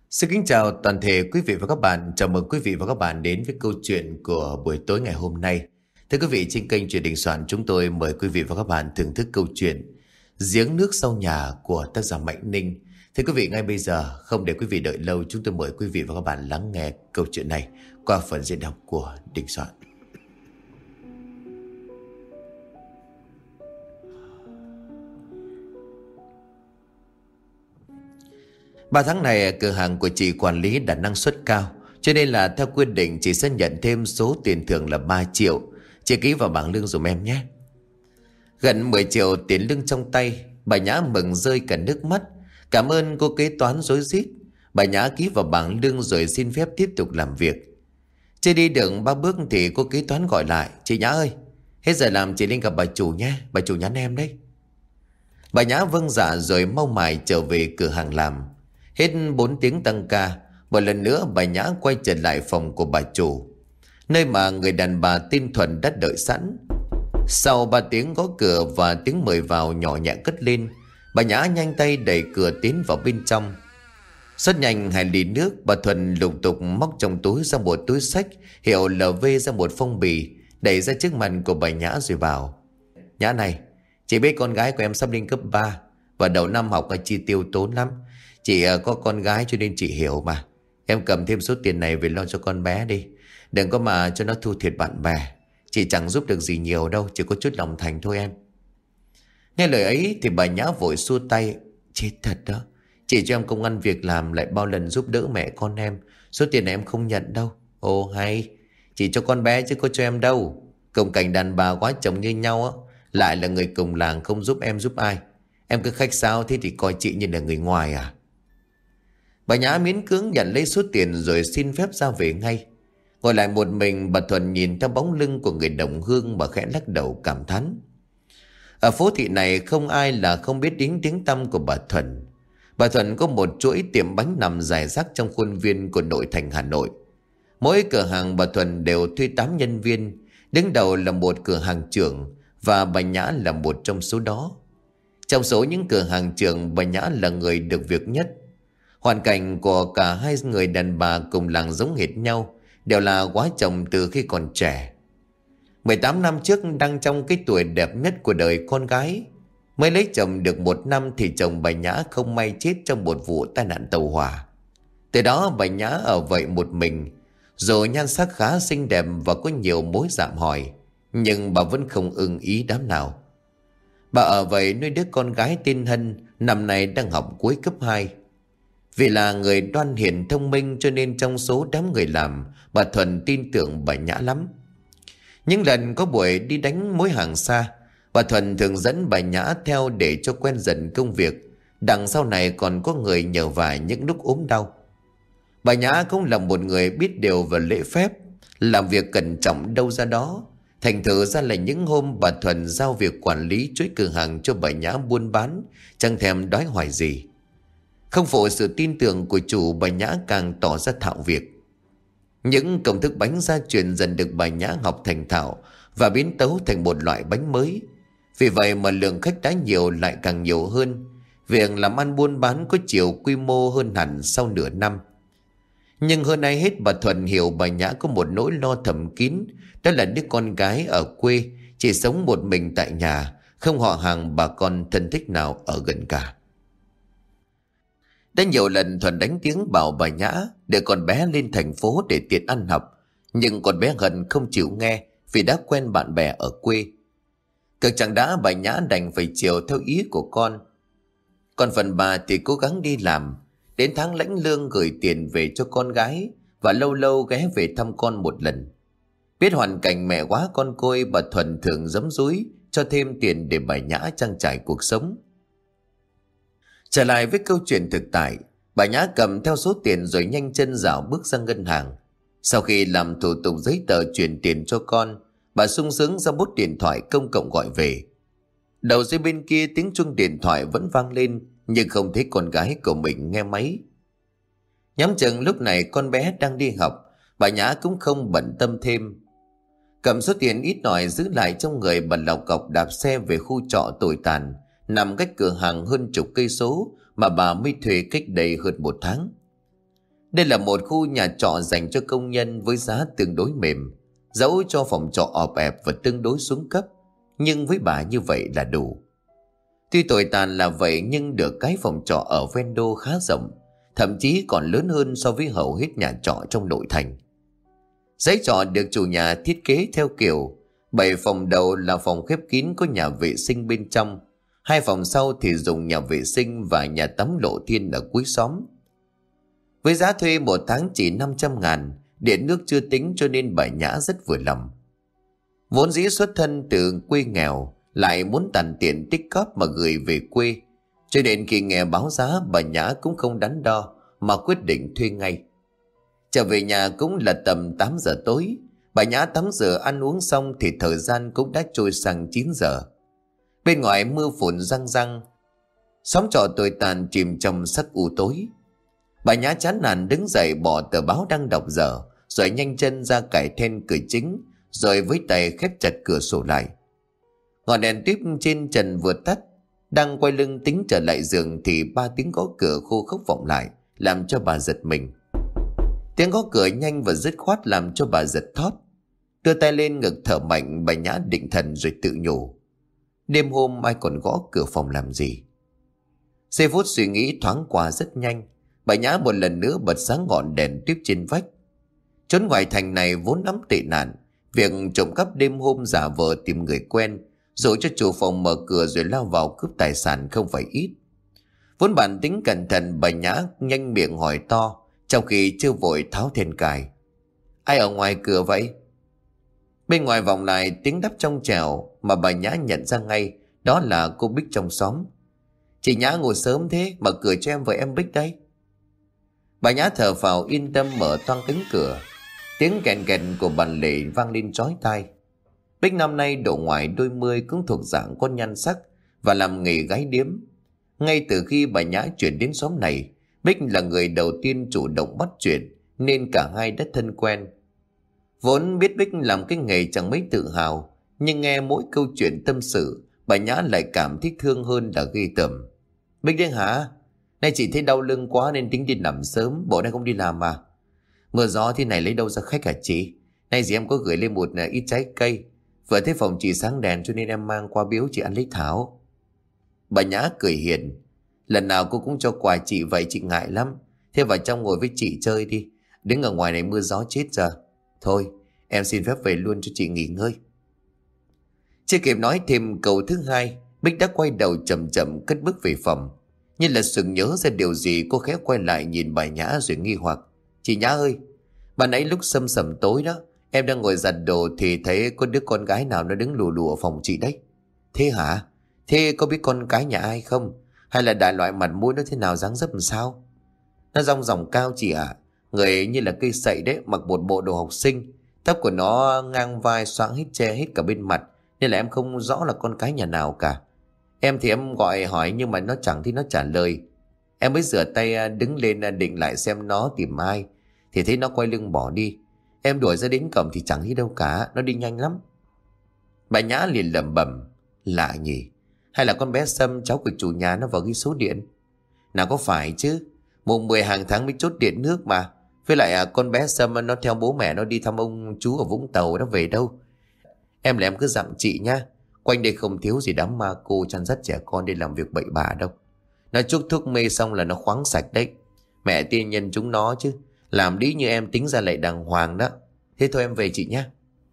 Xin kính chào toàn thể quý vị và các bạn. Chào mừng quý vị và các bạn đến với câu chuyện của buổi tối ngày hôm nay. Thưa quý vị, trên kênh Chuyện Đình Soạn chúng tôi mời quý vị và các bạn thưởng thức câu chuyện Giếng nước sau nhà của tác giả Mạnh Ninh. Thưa quý vị, ngay bây giờ không để quý vị đợi lâu, chúng tôi mời quý vị và các bạn lắng nghe câu chuyện này qua phần diễn đọc của Đình Soạn. 3 tháng này cửa hàng của chị quản lý đạt năng suất cao, cho nên là theo quy định chị sẽ nhận thêm số tiền thưởng là 3 triệu. Chị ký vào bảng lương dùm em nhé. Gần 10 triệu tiền lương trong tay, bà Nhã mừng rơi cả nước mắt. Cảm ơn cô kế toán rối rít. Bà Nhã ký vào bảng lương rồi xin phép tiếp tục làm việc. Chưa đi được 3 bước thì cô kế toán gọi lại: "Chị Nhã ơi, hết giờ làm chị lên gặp bà chủ nhé, bà chủ nhắn em đấy." Bà Nhã vâng dạ rồi mau mải trở về cửa hàng làm. Hết 4 tiếng tăng ca, một lần nữa bà Nhã quay trở lại phòng của bà chủ, nơi mà người đàn bà tên Thuần đã đợi sẵn. Sau 3 tiếng gõ cửa và tiếng mời vào nhỏ nhẹ cất lên, bà Nhã nhanh tay đẩy cửa tiến vào bên trong. Rất nhanh 2 ly nước, bà Thuần lục tục móc trong túi ra một túi xách hiệu LV, ra một phong bì đẩy ra trước mặt của bà Nhã rồi bảo: "Nhã này, chị biết con gái của em sắp lên cấp 3 và đầu năm học chi tiêu tốn lắm. Chị có con gái cho nên chị hiểu mà. Em cầm thêm số tiền này về lo cho con bé đi. Đừng có mà cho nó thua thiệt bạn bè. Chị chẳng giúp được gì nhiều đâu, chỉ có chút lòng thành thôi em." Nghe lời ấy thì bà Nhã vội xua tay: "Chết thật đó. Chị cho em công ăn việc làm lại bao lần giúp đỡ mẹ con em. Số tiền này em không nhận đâu." "Ồ hay, chị cho con bé chứ có cho em đâu. Cùng cảnh đàn bà quá chồng như nhau á, lại là người cùng làng, không giúp em giúp ai. Em cứ khách sáo thế thì coi chị như là người ngoài à?" Bà Nhã miễn cưỡng nhận lấy số tiền rồi xin phép ra về ngay. Ngồi lại một mình, bà Thuần nhìn theo bóng lưng của người đồng hương mà khẽ lắc đầu cảm thán. Ở phố thị này không ai là không biết đến tiếng tăm của bà Thuần. Bà Thuần có một chuỗi tiệm bánh nằm rải rác trong khuôn viên của nội thành Hà Nội. Mỗi cửa hàng bà Thuần đều thuê 8 nhân viên, đứng đầu là một cửa hàng trưởng và bà Nhã là một trong số đó. Trong số những cửa hàng trưởng, bà Nhã là người được việc nhất. Hoàn cảnh của cả hai người đàn bà cùng làng giống hệt nhau, đều là quá chồng từ khi còn trẻ. 18 năm trước, đang trong cái tuổi đẹp nhất của đời con gái. Mới lấy chồng được 1 năm thì chồng bà Nhã không may chết trong một vụ tai nạn tàu hỏa. Từ đó bà Nhã ở vậy một mình. Dù nhan sắc khá xinh đẹp và có nhiều mối dạm hỏi, nhưng bà vẫn không ưng ý đám nào. Bà ở vậy nuôi đứa con gái tên Hân, năm nay đang học cuối cấp 2. Vì là người đoan hiền thông minh cho nên trong số đám người làm, bà Thuần tin tưởng bà Nhã lắm. Những lần có buổi đi đánh mối hàng xa, bà Thuần thường dẫn bà Nhã theo để cho quen dần công việc. Đằng sau này còn có người nhờ vả những lúc ốm đau. Bà Nhã cũng là một người biết điều và lễ phép, làm việc cẩn trọng đâu ra đó. Thành thử ra là những hôm bà Thuần giao việc quản lý chuỗi cửa hàng cho bà Nhã buôn bán, chẳng thèm đói hoài gì. Không phụ sự tin tưởng của chủ, bà Nhã càng tỏ ra thạo việc. Những công thức bánh gia truyền dần được bà Nhã học thành thạo và biến tấu thành một loại bánh mới. Vì vậy mà lượng khách đã nhiều lại càng nhiều hơn. Việc làm ăn buôn bán có chiều quy mô hơn hẳn sau nửa năm. Nhưng hơn ai hết, bà Thuần hiểu bà Nhã có một nỗi lo thầm kín, đó là đứa con gái ở quê, chỉ sống một mình tại nhà, không họ hàng bà con thân thích nào ở gần cả. Đã nhiều lần Thuần đánh tiếng bảo bà Nhã để con bé lên thành phố để tiện ăn học, nhưng con bé Hân không chịu nghe vì đã quen bạn bè ở quê. Cực chẳng đã, bà Nhã đành phải chiều theo ý của con. Còn phần bà thì cố gắng đi làm, đến tháng lãnh lương gửi tiền về cho con gái và lâu lâu ghé về thăm con một lần. Biết hoàn cảnh mẹ quá con côi, bà Thuần thường giấm dúi cho thêm tiền để bà Nhã trang trải cuộc sống. Trở lại với câu chuyện thực tại, bà Nhã cầm theo số tiền rồi nhanh chân dạo bước ra ngân hàng. Sau khi làm thủ tục giấy tờ chuyển tiền cho con, bà sung sướng ra bút điện thoại công cộng gọi về. Đầu dây bên kia tiếng chuông điện thoại vẫn vang lên, nhưng không thấy con gái của mình nghe máy. Nhắm chừng lúc này con bé đang đi học, bà Nhã cũng không bận tâm thêm. Cầm số tiền ít ỏi giữ lại trong người, bà lọc cọc đạp xe về khu trọ tồi tàn nằm cách cửa hàng hơn chục cây số mà bà mới thuê cách đây hơn 1 tháng. Đây là một khu nhà trọ dành cho công nhân với giá tương đối mềm, dẫu cho phòng trọ ọp ẹp và tương đối xuống cấp, nhưng với bà như vậy là đủ. Tuy tồi tàn là vậy nhưng được cái phòng trọ ở ven đô khá rộng, thậm chí còn lớn hơn so với hầu hết nhà trọ trong nội thành. Dãy trọ được chủ nhà thiết kế theo kiểu 7 phòng đầu là phòng khép kín có nhà vệ sinh bên trong, 2 phòng sau thì dùng nhà vệ sinh và nhà tắm lộ thiên ở cuối xóm. Với giá thuê một tháng chỉ 500.000, điện nước chưa tính cho nên bà Nhã rất vừa lòng. Vốn dĩ xuất thân từ quê nghèo, lại muốn tằn tiện tích cóp mà gửi về quê, cho nên khi nghe báo giá bà Nhã cũng không đắn đo mà quyết định thuê ngay. Trở về nhà cũng là tầm 8 giờ tối, bà Nhã tắm rửa ăn uống xong thì thời gian cũng đã trôi sang 9 giờ. Bên ngoài mưa phùn răng răng, xóm trọ tồi tàn chìm trong sắc u tối. Bà Nhã chán nản đứng dậy bỏ tờ báo đang đọc dở, rồi nhanh chân ra cài then cửa chính, rồi với tay khép chặt cửa sổ lại. Ngọn đèn tiếp trên trần vừa tắt, đang quay lưng tính trở lại giường thì 3 tiếng gõ cửa khô khốc vọng lại, làm cho bà giật mình. Tiếng gõ cửa nhanh và dứt khoát làm cho bà giật thót. Đưa tay lên ngực thở mạnh, bà Nhã định thần rồi tự nhủ: đêm hôm ai còn gõ cửa phòng làm gì? Giây phút suy nghĩ thoáng qua rất nhanh, bà Nhã một lần nữa bật sáng ngọn đèn tiếp trên vách. Chốn ngoài thành này vốn lắm tệ nạn, việc trộm cắp đêm hôm giả vờ tìm người quen, rồi cho chủ phòng mở cửa rồi lao vào cướp tài sản không phải ít. Vốn bản tính cẩn thận, bà Nhã nhanh miệng hỏi to, trong khi chưa vội tháo then cài: ai ở ngoài cửa vậy? Bên ngoài vọng lại tiếng đáp trong trẻo mà bà Nhã nhận ra ngay, đó là cô Bích trong xóm. Chị Nhã ngủ sớm thế, mở cửa cho em với em Bích đây. Bà Nhã thở phào yên tâm mở toang cánh cửa. Tiếng kèn kèn của bàn lề vang lên chói tai. Bích năm nay độ ngoài đôi mươi, cũng thuộc dạng con nhan sắc và làm nghề gái điếm. Ngay từ khi bà Nhã chuyển đến xóm này, Bích là người đầu tiên chủ động bắt chuyện, nên cả hai đã thân quen. Vốn biết Bích làm cái nghề chẳng mấy tự hào, nhưng nghe mỗi câu chuyện tâm sự, bà Nhã lại cảm thấy thương hơn là ghê tởm. Bích đấy hả? Nay chị thấy đau lưng quá nên tính đi nằm sớm, bộ nay không đi làm à? Mưa gió thế này lấy đâu ra khách hả chị? Nay dì em có gửi lên một ít trái cây, vừa thấy phòng chị sáng đèn cho nên em mang qua biếu chị ăn lấy thảo. Bà Nhã cười hiền: lần nào cô cũng cho quà chị vậy, chị ngại lắm. Thế vào trong ngồi với chị chơi đi, đứng ở ngoài này mưa gió chết giờ. Thôi em xin phép về luôn cho chị nghỉ ngơi. Chưa kịp nói thêm câu thứ hai, Bích đã quay đầu chậm chậm cất bước về phòng. Như là sực nhớ ra điều gì, cô khẽ quay lại nhìn bà Nhã rồi nghi hoặc: chị Nhã ơi, bà nãy lúc sầm sầm tối đó, em đang ngồi giặt đồ thì thấy có đứa con gái nào nó đứng lù lù ở phòng chị đấy. Thế hả? Thế có biết con cái nhà ai không? Hay là đại loại mặt mũi nó thế nào, dáng dấp làm sao? Nó rong ròng cao chị ạ, người như là cây sậy đấy, mặc một bộ đồ học sinh, tóc của nó ngang vai xoáng hết che hết cả bên mặt, nên là em không rõ là con cái nhà nào cả. Em thì em gọi hỏi nhưng mà nó chẳng thấy nó trả lời. Em mới rửa tay đứng lên định lại xem nó tìm ai, thì thấy nó quay lưng bỏ đi. Em đuổi ra đến cổng thì chẳng thấy đâu cả, nó đi nhanh lắm. Bà Nhã liền lẩm bẩm: lạ nhỉ, hay là con bé Sâm cháu của chủ nhà nó vào ghi số điện? Nào có phải chứ, mùng 10 hàng tháng mới chốt điện nước mà. Với lại con bé Sâm nó theo bố mẹ nó đi thăm ông chú ở Vũng Tàu, nó về đâu. Em là em cứ dặn chị nhá, quanh đây không thiếu gì đám ma cô chăn dắt trẻ con đi làm việc bậy bạ đâu. Nó chúc thuốc mê xong là nó khoáng sạch đấy. Mẹ tiên nhân chúng nó chứ, làm đi như em tính ra lại đàng hoàng đó. Thế thôi em về chị nhé.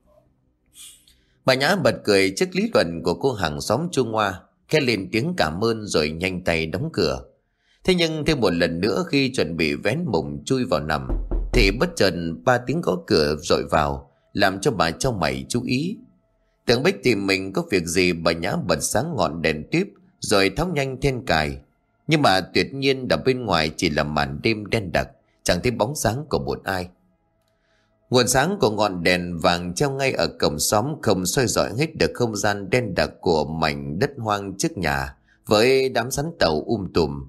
Bà Nhã bật cười trước lý luận của cô hàng xóm Trung Hoa, khẽ lên tiếng cảm ơn rồi nhanh tay đóng cửa. Thế nhưng thêm một lần nữa khi chuẩn bị vén mùng chui vào nằm, thì bất chợt 3 tiếng gõ cửa dội vào, làm cho bà trong mày chú ý. Tưởng Bích tìm mình có việc gì, bà Nhã bật sáng ngọn đèn tiếp rồi tháo nhanh then cài. Nhưng mà tuyệt nhiên ở bên ngoài chỉ là màn đêm đen đặc, chẳng thấy bóng sáng của một ai. Nguồn sáng của ngọn đèn vàng treo ngay ở cổng xóm không soi rọi hết được không gian đen đặc của mảnh đất hoang trước nhà với đám sắn tàu tùm.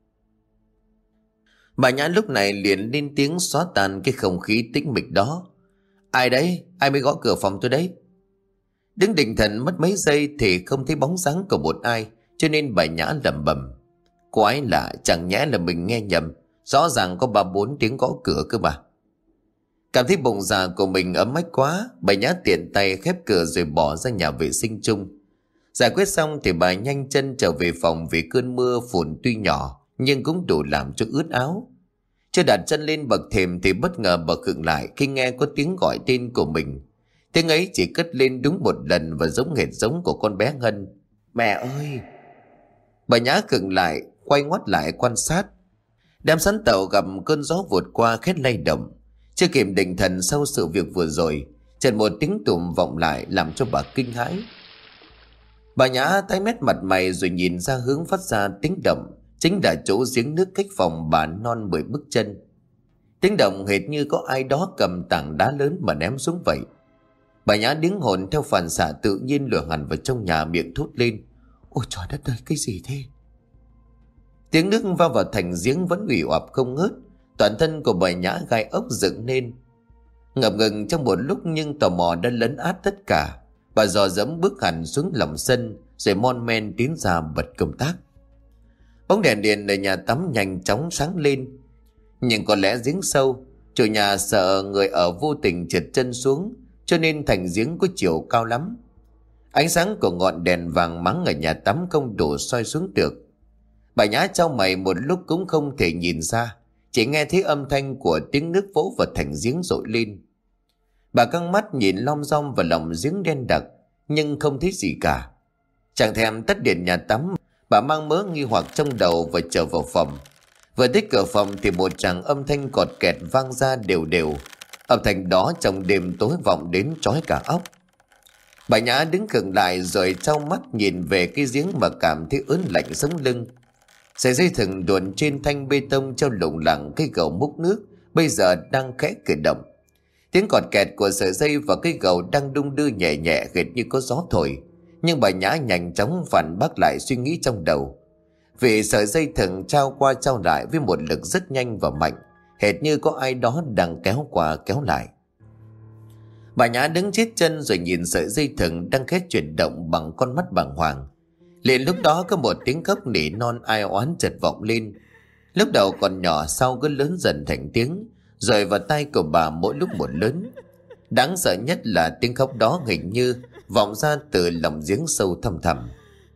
Bà Nhã lúc này liền lên tiếng xóa tan cái không khí tĩnh mịch đó: ai đấy? Ai mới gõ cửa phòng tôi đấy? Đứng định thần mất mấy giây thì không thấy bóng dáng của một ai, cho nên bà Nhã lẩm bẩm: quái lạ, chẳng nhẽ là mình nghe nhầm, Rõ ràng có 3-4 tiếng gõ cửa cơ mà. Cảm thấy bụng dạ của mình ấm ách quá, bà Nhã tiện tay khép cửa rồi bỏ ra nhà vệ sinh chung. Giải quyết xong thì bà nhanh chân trở về phòng, vì cơn mưa phùn tuy nhỏ nhưng cũng đủ làm cho ướt áo. Chưa đặt chân lên bậc thềm thì bất ngờ bà khựng lại khi nghe có tiếng gọi tên của mình. Tiếng ấy chỉ cất lên đúng một lần và giống hệt giống của con bé Ngân. Mẹ ơi! Bà Nhã khựng lại, quay ngoắt lại quan sát. Đám sắn tàu gặp cơn gió vụt qua khét lay động. Chưa kịp định thần sau sự việc vừa rồi, chợt một tiếng tùm vọng lại làm cho bà kinh hãi. Bà Nhã tái mét mặt mày rồi nhìn ra hướng phát ra tiếng động, chính là chỗ giếng nước cách phòng bà non 10 bước chân. Tiếng động hệt như có ai đó cầm tảng đá lớn mà ném xuống vậy. Bà Nhã đứng hồn theo phản xạ tự nhiên lùi hẳn vào trong nhà, miệng thốt lên: Ôi trời đất ơi, cái gì thế? Tiếng nước va vào thành giếng vẫn ủy oạp không ngớt. Toàn thân của bà Nhã gai ốc dựng lên. Ngập ngừng trong một lúc nhưng tò mò đã lấn át tất cả. Bà dò dẫm bước hẳn xuống lòng sân rồi mon men tiến ra bật công tác. Bóng đèn điện ở nhà tắm nhanh chóng sáng lên. Nhưng có lẽ giếng sâu, chủ nhà sợ người ở vô tình trượt chân xuống, cho nên thành giếng có chiều cao lắm. Ánh sáng của ngọn đèn vàng mắng ở nhà tắm không đủ soi xuống được. Bà Nhã chau mày một lúc cũng không thể nhìn ra, chỉ nghe thấy âm thanh của tiếng nước vỗ vào thành giếng dội lên. Bà căng mắt nhìn lom rom vào lòng giếng đen đặc, nhưng không thấy gì cả. Chẳng thèm tắt điện nhà tắm, bà mang mớ nghi hoặc trong đầu và trở vào phòng. Vừa tới cửa phòng thì một tràng âm thanh cọt kẹt vang ra đều đều. Âm thanh đó trong đêm tối vọng đến chói cả óc. Bà Nhã đứng khựng lại rồi trao mắt nhìn về cái giếng mà cảm thấy ớn lạnh sống lưng. Sợi dây thừng luồn trên thanh bê tông treo lủng lẳng cây gầu múc nước bây giờ đang khẽ cử động. Tiếng cọt kẹt của sợi dây và cây gầu đang đung đưa nhẹ nhẹ hệt như có gió thổi. Nhưng bà Nhã nhanh chóng phản bác lại suy nghĩ trong đầu. Vì sợi dây thừng trao qua trao lại với một lực rất nhanh và mạnh, hệt như có ai đó đang kéo qua kéo lại. Bà Nhã đứng chết chân rồi nhìn sợi dây thừng đang khẽ chuyển động bằng con mắt bàng hoàng. Liền lúc đó có một tiếng khóc nỉ non ai oán chợt vọng lên. Lúc đầu còn nhỏ, sau cứ lớn dần thành tiếng, rồi vào tai của bà mỗi lúc một lớn. Đáng sợ nhất là tiếng khóc đó hình như vọng ra từ lòng giếng sâu thăm thẳm.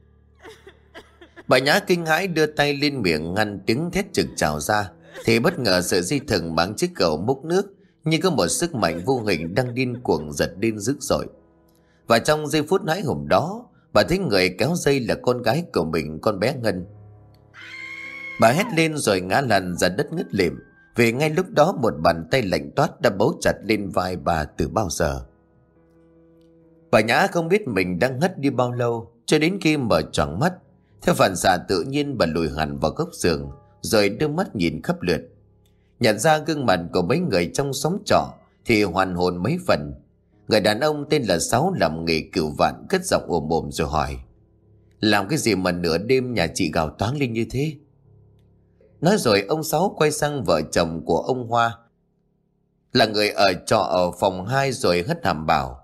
Bà Nhã kinh hãi đưa tay lên miệng ngăn tiếng thét trực trào ra, thì bất ngờ sợi dây thừng bám chiếc cầu múc nước như có một sức mạnh vô hình đang điên cuồng giật lên dữ dội. Và trong giây phút hãi hùng đó, bà thấy người kéo dây là con gái của mình, con bé Ngân. Bà hét lên rồi ngã lăn ra đất ngất lịm, vì ngay lúc đó một bàn tay lạnh toát đã bấu chặt lên vai bà từ bao giờ. Bà Nhã không biết mình đang ngất đi bao lâu, cho đến khi mở choàng mắt. Theo phản xạ tự nhiên bà lùi hẳn vào góc giường, rồi đưa mắt nhìn khắp lượt. Nhận ra gương mặt của mấy người trong xóm trọ thì hoàn hồn mấy phần. Người đàn ông tên là Sáu làm nghề cửu vạn cất giọng ồm ồm rồi hỏi: Làm cái gì mà nửa đêm nhà chị gào toáng lên như thế? Nói rồi ông Sáu quay sang vợ chồng của ông Hoa, là người ở trọ ở phòng 2, rồi hất hàm bảo: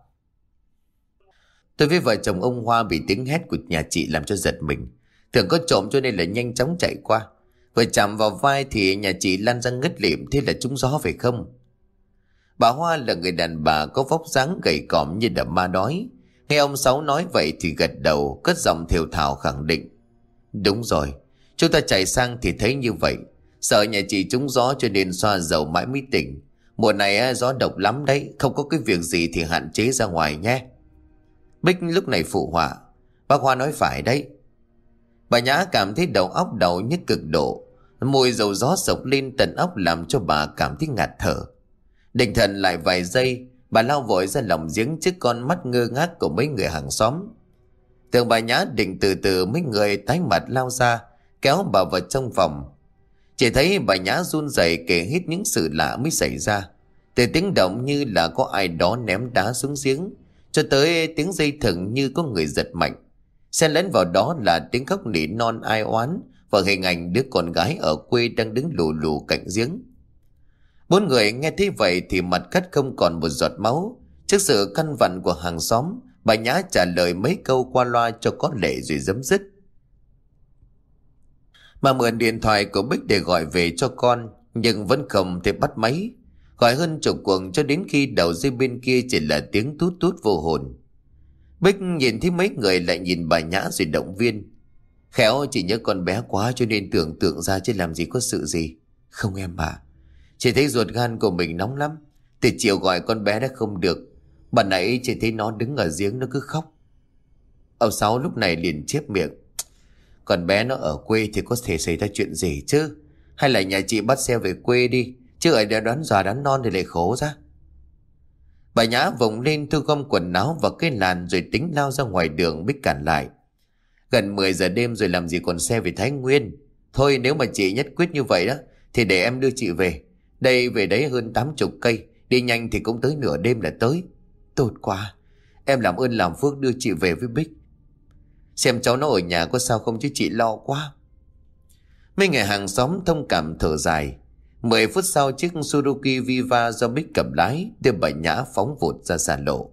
Tôi với vợ chồng ông Hoa bị tiếng hét của nhà chị làm cho giật mình. Tưởng có trộm cho nên là nhanh chóng chạy qua. Vừa chạm vào vai thì nhà chị lăn ra ngất lịm, thế là trúng gió phải không? Bà Hoa là người đàn bà có vóc dáng gầy còm như đầm ma đói. Nghe ông Sáu nói vậy thì gật đầu, cất giọng thều thào khẳng định: Đúng rồi, chúng ta chạy sang thì thấy như vậy. Sợ nhà chị trúng gió cho nên xoa dầu mãi mới tỉnh. Mùa này gió độc lắm đấy, không có cái việc gì thì hạn chế ra ngoài nhé. Bích lúc này phụ họa: Bác Hoa nói phải đấy. Bà Nhã cảm thấy đầu óc đau nhức cực độ. Mùi dầu gió sộc lên tận óc làm cho bà cảm thấy ngạt thở. Định thần lại vài giây, bà lao vội ra lòng giếng trước con mắt ngơ ngác của mấy người hàng xóm. Tưởng bà Nhã định từ từ, mấy người tái mặt lao ra kéo bà vào trong phòng. Chỉ thấy bà Nhã run rẩy kể hết những sự lạ mới xảy ra, từ tiếng động như là có ai đó ném đá xuống giếng, cho tới tiếng dây thừng như có người giật mạnh. Xen lẫn vào đó là tiếng khóc nỉ non ai oán và hình ảnh đứa con gái ở quê đang đứng lù lù cạnh giếng. 4 người nghe thấy vậy thì mặt cắt không còn một giọt máu. Trước sự căn vặn của hàng xóm, bà Nhã trả lời mấy câu qua loa cho có lệ rồi chấm dứt. Bà mượn điện thoại của Bích để gọi về cho con. nhưng vẫn không thể bắt máy. Gọi hơn chục cuộc cho đến khi đầu dây bên kia chỉ là tiếng tút tút vô hồn. Bích nhìn thấy mấy người lại nhìn bà Nhã rồi động viên. Khéo chỉ nhớ con bé quá cho nên tưởng tượng ra chứ làm gì có sự gì. Không em bà, chị thấy ruột gan của mình nóng lắm. Từ chiều gọi con bé đã không được. Bà nãy chị thấy nó đứng ở giếng nó cứ khóc. Ông Sáu lúc này liền chép miệng. Con bé nó ở quê thì có thể xảy ra chuyện gì chứ? Hay là nhà chị bắt xe về quê đi, chứ ở đây đoán già đoán non thì lại khổ ra. Bà Nhã vùng lên thu gom quần áo và cái làn rồi tính lao ra ngoài đường. Bích cản lại. Gần 10 giờ đêm rồi làm gì còn xe về Thái Nguyên. Thôi nếu mà chị nhất quyết như vậy đó thì để em đưa chị về. Đây về đấy hơn 80 cây. Đi nhanh thì cũng tới nửa đêm là tới. Tốt quá. Em làm ơn làm phước đưa chị về với Bích. Xem cháu nó ở nhà có sao không chứ chị lo quá. Mấy người hàng xóm thông cảm thở dài. 10 phút sau chiếc Suzuki Viva do Bích cầm lái đưa bà Nhã phóng vụt ra xa lộ.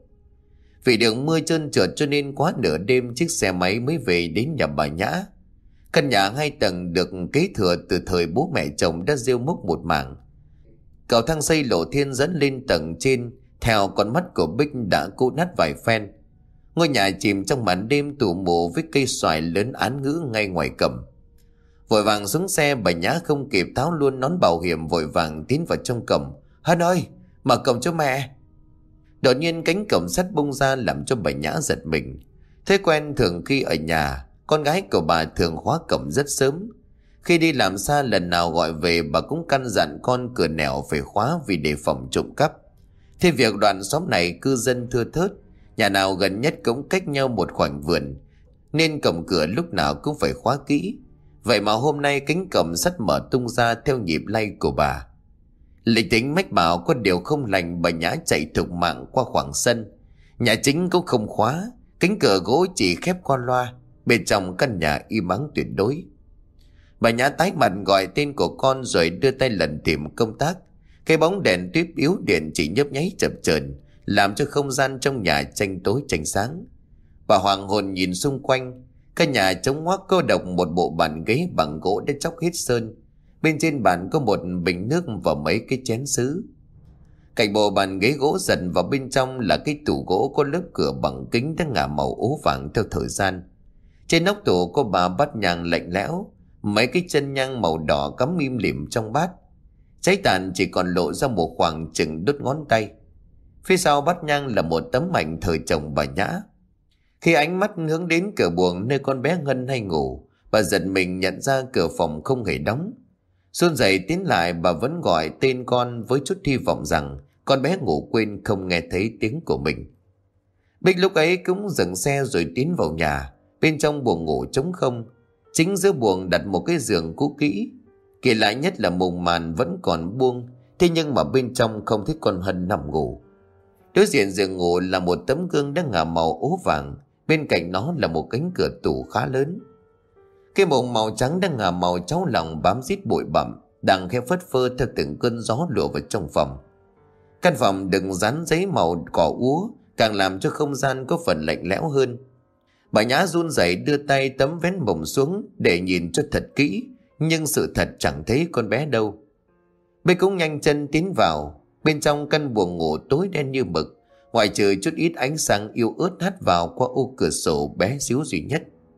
Vì đường mưa trơn trượt cho nên quá nửa đêm chiếc xe máy mới về đến nhà bà Nhã. Căn nhà 2 tầng được kế thừa từ thời bố mẹ chồng đã rêu mốc một mảng. Cầu thang xây lộ thiên dẫn lên tầng trên theo con mắt của Bích đã cũ nát vài phen. Ngôi nhà chìm trong màn đêm tù mù với cây xoài lớn án ngữ ngay ngoài cổng. Vội vàng xuống xe, bà Nhã không kịp tháo luôn nón bảo hiểm, vội vàng tiến vào trong cổng. Hân ơi, mở cổng cho mẹ. Đột nhiên cánh cổng sắt bung ra làm cho bà Nhã giật mình. Thế quen thường khi ở nhà, con gái của bà thường khóa cổng rất sớm. Khi đi làm xa lần nào gọi về bà cũng căn dặn con cửa nẻo phải khóa vì đề phòng trộm cắp. Thế việc đoạn xóm này cư dân thưa thớt, nhà nào gần nhất cũng cách nhau một khoảnh vườn, nên cổng cửa lúc nào cũng phải khóa kỹ. Vậy mà hôm nay cánh cổng sắt mở tung ra theo nhịp lay của bà. Linh tính mách bảo có điều không lành, bà Nhã chạy thục mạng qua khoảng sân. Nhà chính cũng không khóa, cánh cửa gỗ chỉ khép qua loa. Bên trong căn nhà im ắng tuyệt đối. Bà Nhã tái mặt gọi tên của con rồi đưa tay lần tìm công tắc. Cái bóng đèn tuyếp yếu điện chỉ nhấp nháy chập chờn, làm cho không gian trong nhà tranh tối tranh sáng. Bà hoàng hồn nhìn xung quanh. Căn nhà trống hoác cô độc một bộ bàn ghế bằng gỗ đã chóc hết sơn. Bên trên bàn có một bình nước và mấy cái chén sứ. Cạnh bộ bàn ghế gỗ dần vào bên trong là cái tủ gỗ có lớp cửa bằng kính đã ngả màu ố vàng theo thời gian. Trên nóc tủ có 3 bát nhang lạnh lẽo, mấy cái chân nhang màu đỏ cắm im lìm trong bát. Cháy tàn chỉ còn lộ ra một khoảng chừng đốt ngón tay. Phía sau bát nhang là một tấm ảnh thời chồng bà Nhã. Khi ánh mắt hướng đến cửa buồng nơi con bé Ngân hay ngủ, bà giật mình nhận ra cửa phòng không hề đóng. Run rẩy tiến lại, bà vẫn gọi tên con với chút hy vọng rằng con bé ngủ quên không nghe thấy tiếng của mình. Bích lúc ấy cũng dừng xe rồi tiến vào nhà. Bên trong buồng ngủ trống không. Chính giữa buồng đặt một cái giường cũ kỹ. Kỳ lạ nhất là mùng màn vẫn còn buông, thế nhưng mà bên trong không thấy con Hân nằm ngủ. Đối diện giường ngủ là một tấm gương đã ngả màu ố vàng. Bên cạnh nó là một cánh cửa tủ khá lớn. Cái mùng màu trắng đang ngả màu cháu lòng bám rít bụi bặm, đang khẽ phất phơ theo từng cơn gió lùa vào trong phòng. Căn phòng đừng dán giấy màu cỏ úa, càng làm cho không gian có phần lạnh lẽo hơn. Bà Nhã run rẩy đưa tay tấm vén mùng xuống để nhìn cho thật kỹ, nhưng sự thật chẳng thấy con bé đâu. Bích cũng nhanh chân tiến vào. Bên trong căn buồng ngủ tối đen như mực, ngoài trừ chút ít ánh sáng yếu ớt hắt vào qua ô cửa sổ bé xíu duy nhất.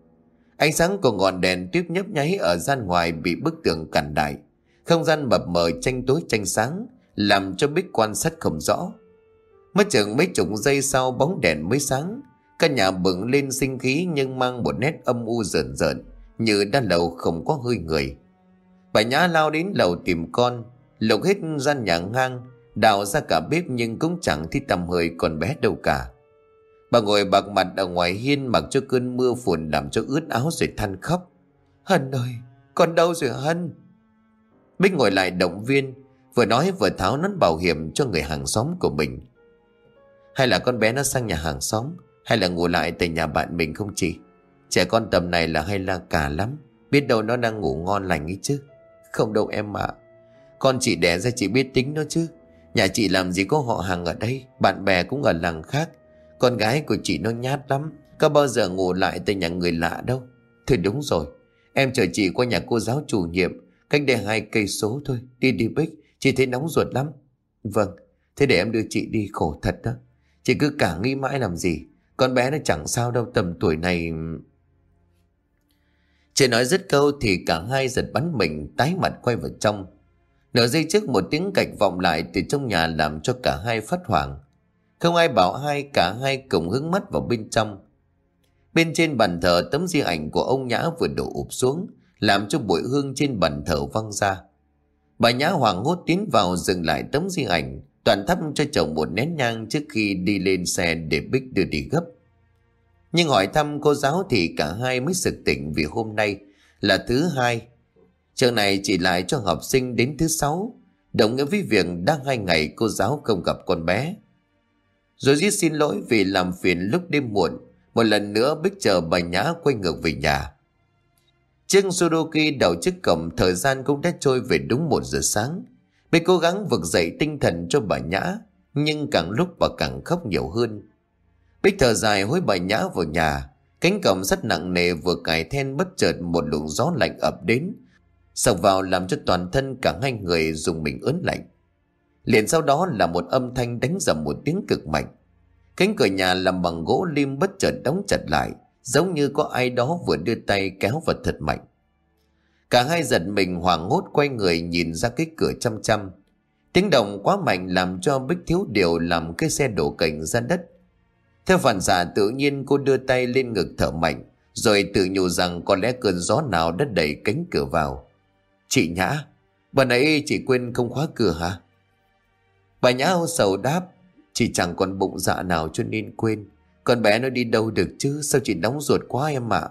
Ánh sáng của ngọn đèn tiếp nhấp nháy ở gian ngoài bị bức tường cản lại. Không gian mập mờ tranh tối tranh sáng, làm cho Bích quan sát không rõ. Mất chừng mấy chục giây sau bóng đèn mới sáng. Căn nhà bừng lên sinh khí nhưng mang một nét âm u rợn rợn, như đã lâu không có hơi người. Bà Nhã lao đến lầu tìm con, lục hết gian nhà ngang, đào ra cả bếp nhưng cũng chẳng thấy tăm hơi con bé đâu cả. Bà ngồi bạc mặt ở ngoài hiên mặc cho cơn mưa phùn làm cho ướt áo rồi than khóc. Hân ơi, con đâu rồi Hân? Bích ngồi lại động viên, vừa nói vừa tháo nón bảo hiểm cho người hàng xóm của mình. Hay là con bé nó sang nhà hàng xóm, hay là ngủ lại tại nhà bạn mình không chị? Trẻ con tầm này là hay la cả lắm, biết đâu nó đang ngủ ngon lành ấy chứ. Không đâu em ạ, con chị đẻ ra chị biết tính nó chứ. Nhà chị làm gì có họ hàng ở đây, bạn bè cũng ở làng khác. Con gái của chị nó nhát lắm, có bao giờ ngủ lại tại nhà người lạ đâu. Thôi đúng rồi, em chờ chị qua nhà cô giáo chủ nhiệm, cách đây 2 cây số thôi. Đi đi Bích, chị thấy nóng ruột lắm. Vâng, thế để em đưa chị đi, khổ thật đó. Chị cứ cả nghĩ mãi làm gì, con bé nó chẳng sao đâu, tầm tuổi này. Chị nói dứt câu thì cả hai giật bắn mình, tái mặt quay vào trong. Nửa giây trước một tiếng cạch vọng lại từ trong nhà làm cho cả hai phát hoảng. Không ai bảo hai, cả hai cùng hướng mắt vào bên trong. Bên trên bàn thờ, tấm di ảnh của ông Nhã vừa đổ ụp xuống, làm cho bụi hương trên bàn thờ văng ra. Bà Nhã hoảng hốt tiến vào dừng lại tấm di ảnh, toàn thắp cho chồng một nén nhang trước khi đi lên xe để Bích đưa đi gấp. Nhưng hỏi thăm cô giáo thì cả hai mới sực tỉnh, vì hôm nay là thứ hai. Trường này chỉ lại cho học sinh đến thứ 6, đồng nghĩa với việc đã 2 ngày cô giáo không gặp con bé. Rồi Dít xin lỗi vì làm phiền lúc đêm muộn. Một lần nữa Bích chờ bà Nhã quay ngược về nhà. Chiếc Suzuki đậu trước cổng, thời gian cũng đã trôi về đúng 1 giờ sáng. Bích cố gắng vực dậy tinh thần cho bà Nhã, nhưng càng lúc bà càng khóc nhiều hơn. Bích thở dài hối bà Nhã vào nhà. Cánh cổng sắt nặng nề vừa cài then, bất chợt một luồng gió lạnh ập đến, sộc vào làm cho toàn thân cả hai người dùng mình ớn lạnh. Liền sau đó là một âm thanh đánh rầm một tiếng cực mạnh. Cánh cửa nhà làm bằng gỗ lim bất chợt đóng chặt lại, giống như có ai đó vừa đưa tay kéo vào thật mạnh. Cả hai giật mình hoảng hốt quay người nhìn ra cái cửa chăm chăm. Tiếng động quá mạnh làm cho Bích thiếu điều làm cái xe đổ cành ra đất. Theo phản xạ tự nhiên cô đưa tay lên ngực thở mạnh, rồi tự nhủ rằng có lẽ cơn gió nào đã đẩy cánh cửa vào. Chị Nhã, bà nãy chị quên không khóa cửa hả? Bà Nhã âu sầu đáp, chị chẳng còn bụng dạ nào cho nên quên. Con bé nó đi đâu được chứ, sao chị nóng ruột quá em ạ.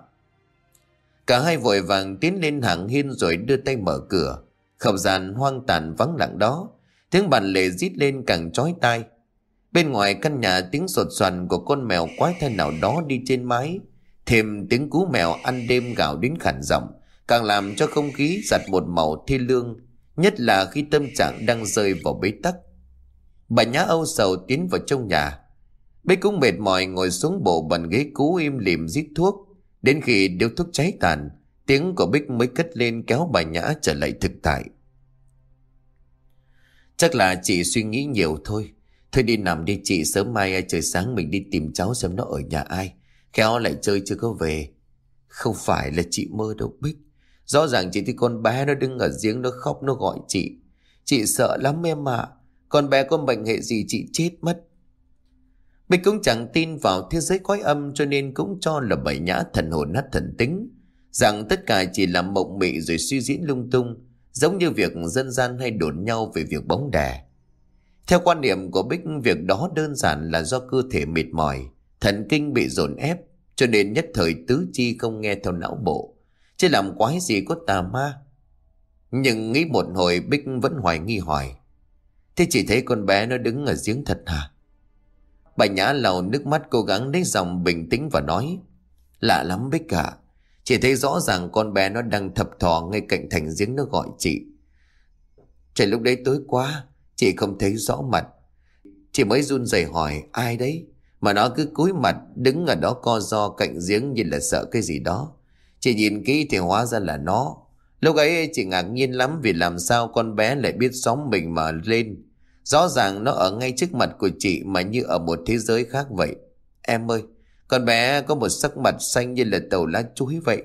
Cả hai vội vàng tiến lên hàng hiên rồi đưa tay mở cửa. Không gian hoang tàn vắng lặng đó, tiếng bàn lề rít lên càng chói tai. Bên ngoài căn nhà tiếng sột soàn của con mèo quái thân nào đó đi trên mái, thêm tiếng cú mèo ăn đêm gào đến khản giọng, càng làm cho không khí giặt một màu thê lương, nhất là khi tâm trạng đang rơi vào bế tắc. Bà Nhã âu sầu tiến vào trong nhà. Bích cũng mệt mỏi ngồi xuống bộ bàn ghế cũ im lìm rít thuốc. Đến khi điếu thuốc cháy tàn, tiếng của Bích mới cất lên kéo bà Nhã trở lại thực tại. Chắc là chị suy nghĩ nhiều thôi. Thôi đi nằm đi chị, sớm mai trời sáng mình đi tìm cháu xem nó ở nhà ai, khéo lại chơi chưa có về. Không phải là chị mơ đâu Bích. Rõ ràng chị thấy con bé nó đứng ở giếng, nó khóc nó gọi chị. Chị sợ lắm em ạ. Con bé có bệnh hệ gì chị chết mất. Bích cũng chẳng tin vào thế giới quái âm, cho nên cũng cho là bà Nhã thần hồn nát thần tính, rằng tất cả chỉ là mộng mị rồi suy diễn lung tung, giống như việc dân gian hay đồn nhau về việc bóng đè. Theo quan niệm của Bích, việc đó đơn giản là do cơ thể mệt mỏi, thần kinh bị dồn ép, cho nên nhất thời tứ chi không nghe theo não bộ, chứ làm quái gì có tà ma. Nhưng nghĩ một hồi Bích vẫn hoài nghi hỏi, thế chị thấy con bé nó đứng ở giếng thật hả? Bà Nhã lau nước mắt cố gắng lấy giọng bình tĩnh và nói, lạ lắm Bích ạ. Chị thấy rõ ràng con bé nó đang thập thò ngay cạnh thành giếng, nó gọi chị. Trời lúc đấy tối quá, chị không thấy rõ mặt. Chị mới run rẩy hỏi ai đấy, mà nó cứ cúi mặt đứng ở đó co ro cạnh giếng như là sợ cái gì đó. Chị nhìn kỹ thì hóa ra là nó. Lúc ấy chị ngạc nhiên lắm vì làm sao con bé lại biết xóm mình mà lên. Rõ ràng nó ở ngay trước mặt của chị mà như ở một thế giới khác vậy. Em ơi, con bé có một sắc mặt xanh như là tàu lá chuối vậy.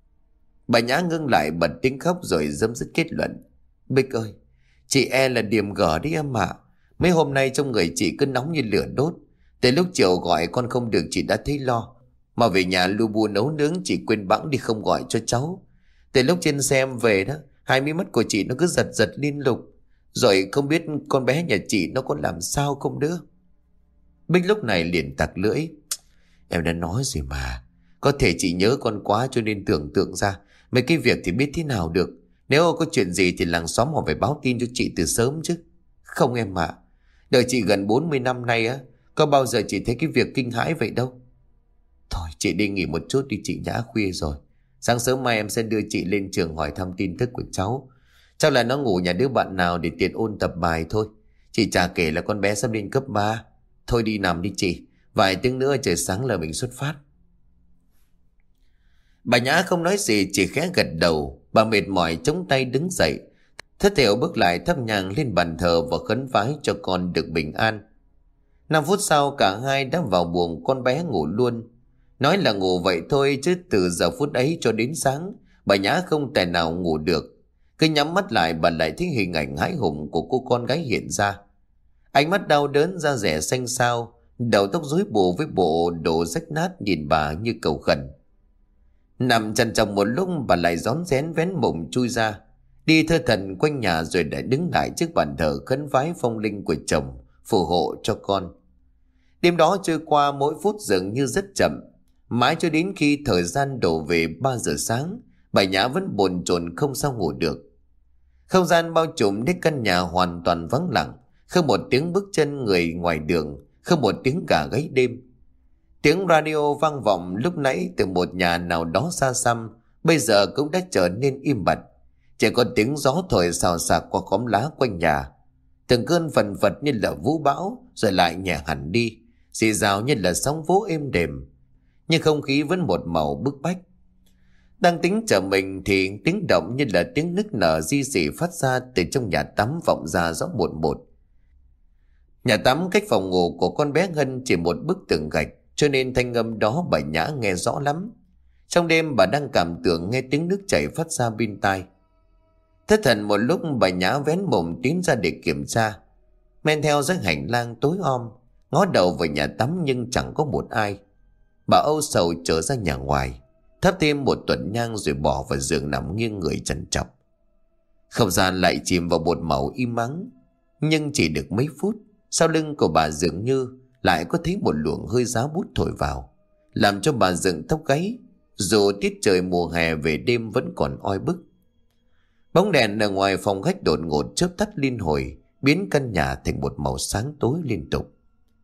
Bà Nhã ngưng lại bật tiếng khóc rồi dâm dứt kết luận, Bích ơi, chị e là điềm gở đấy em ạ. Mấy hôm nay trong người chị cứ nóng như lửa đốt. Tới lúc chiều gọi con không được chị đã thấy lo. Mà về nhà lu bu nấu nướng chị quên bẵng đi không gọi cho cháu. Tới lúc trên xe em về đó, hai mí mắt của chị nó cứ giật giật liên lục. Rồi không biết con bé nhà chị nó có làm sao không nữa. Bích lúc này liền tặc lưỡi, em đã nói rồi mà. Có thể chị nhớ con quá cho nên tưởng tượng ra. Mấy cái việc thì biết thế nào được. Nếu có chuyện gì thì làng xóm họ phải báo tin cho chị từ sớm chứ. Không em ạ. Đời chị gần 40 năm nay á, có bao giờ chị thấy cái việc kinh hãi vậy đâu. Thôi chị đi nghỉ một chút đi chị Nhã, khuya rồi. Sáng sớm mai em sẽ đưa chị lên trường hỏi thăm tin tức của cháu. Chắc là nó ngủ nhà đứa bạn nào để tiện ôn tập bài thôi. Chị chả kể là con bé sắp lên cấp 3. Thôi đi nằm đi chị. Vài tiếng nữa trời sáng là mình xuất phát. Bà Nhã không nói gì, chỉ khẽ gật đầu. Bà mệt mỏi chống tay đứng dậy, thất thểu bước lại thắp nhang lên bàn thờ và khấn vái cho con được bình an. 5 phút sau cả hai đã vào buồng con bé ngủ luôn. Nói là ngủ vậy thôi chứ từ giờ phút ấy cho đến sáng, bà Nhã không thể nào ngủ được. Cứ nhắm mắt lại bà lại thấy hình ảnh hãi hùng của cô con gái hiện ra. Ánh mắt đau đớn, da rẻ xanh xao, đầu tóc rối bù với bộ đồ rách nát nhìn bà như cầu khẩn. Nằm chằn chọc một lúc bà lại rón rén vén mộng chui ra, đi thơ thẩn quanh nhà rồi lại đứng lại trước bàn thờ khấn vái phong linh của chồng phù hộ cho con. Đêm đó trôi qua mỗi phút dường như rất chậm, mãi cho đến khi thời gian đổ về 3 giờ sáng, bà Nhã vẫn bồn chồn không sao ngủ được. Không gian bao trùm đến căn nhà hoàn toàn vắng lặng, không một tiếng bước chân người ngoài đường, không một tiếng gà gáy đêm. Tiếng radio vang vọng lúc nãy từ một nhà nào đó xa xăm, bây giờ cũng đã trở nên im bặt. Chỉ có tiếng gió thổi xào xạc qua khóm lá quanh nhà. Từng cơn phần phật như là vũ bão rồi lại nhẹ hẳn đi, rì rào như là sóng vỗ êm đềm. Nhưng không khí vẫn một màu bức bách. Đang tính chờ mình thì tiếng động như là tiếng nức nở ri rỉ phát ra từ trong nhà tắm vọng ra rõ một một. Nhà tắm cách phòng ngủ của con bé Ngân chỉ một bức tường gạch, cho nên thanh âm đó bà Nhã nghe rõ lắm. Trong đêm bà đang cảm tưởng nghe tiếng nước chảy phát ra bên tai. Thất thần một lúc bà Nhã vén mồm tiến ra để kiểm tra. Men theo dãy hành lang tối om, ngó đầu vào nhà tắm nhưng chẳng có một ai. Bà âu sầu trở ra nhà ngoài, thắp thêm một tuần nhang rồi bỏ vào giường nằm nghiêng người trằn trọc. Không gian lại chìm vào một màu im ắng. Nhưng chỉ được mấy phút, sau lưng của bà dường như lại có thấy một luồng hơi giá bút thổi vào, làm cho bà dựng tóc gáy, dù tiết trời mùa hè về đêm vẫn còn oi bức. Bóng đèn ở ngoài phòng khách đột ngột chớp tắt liên hồi, biến căn nhà thành một màu sáng tối liên tục.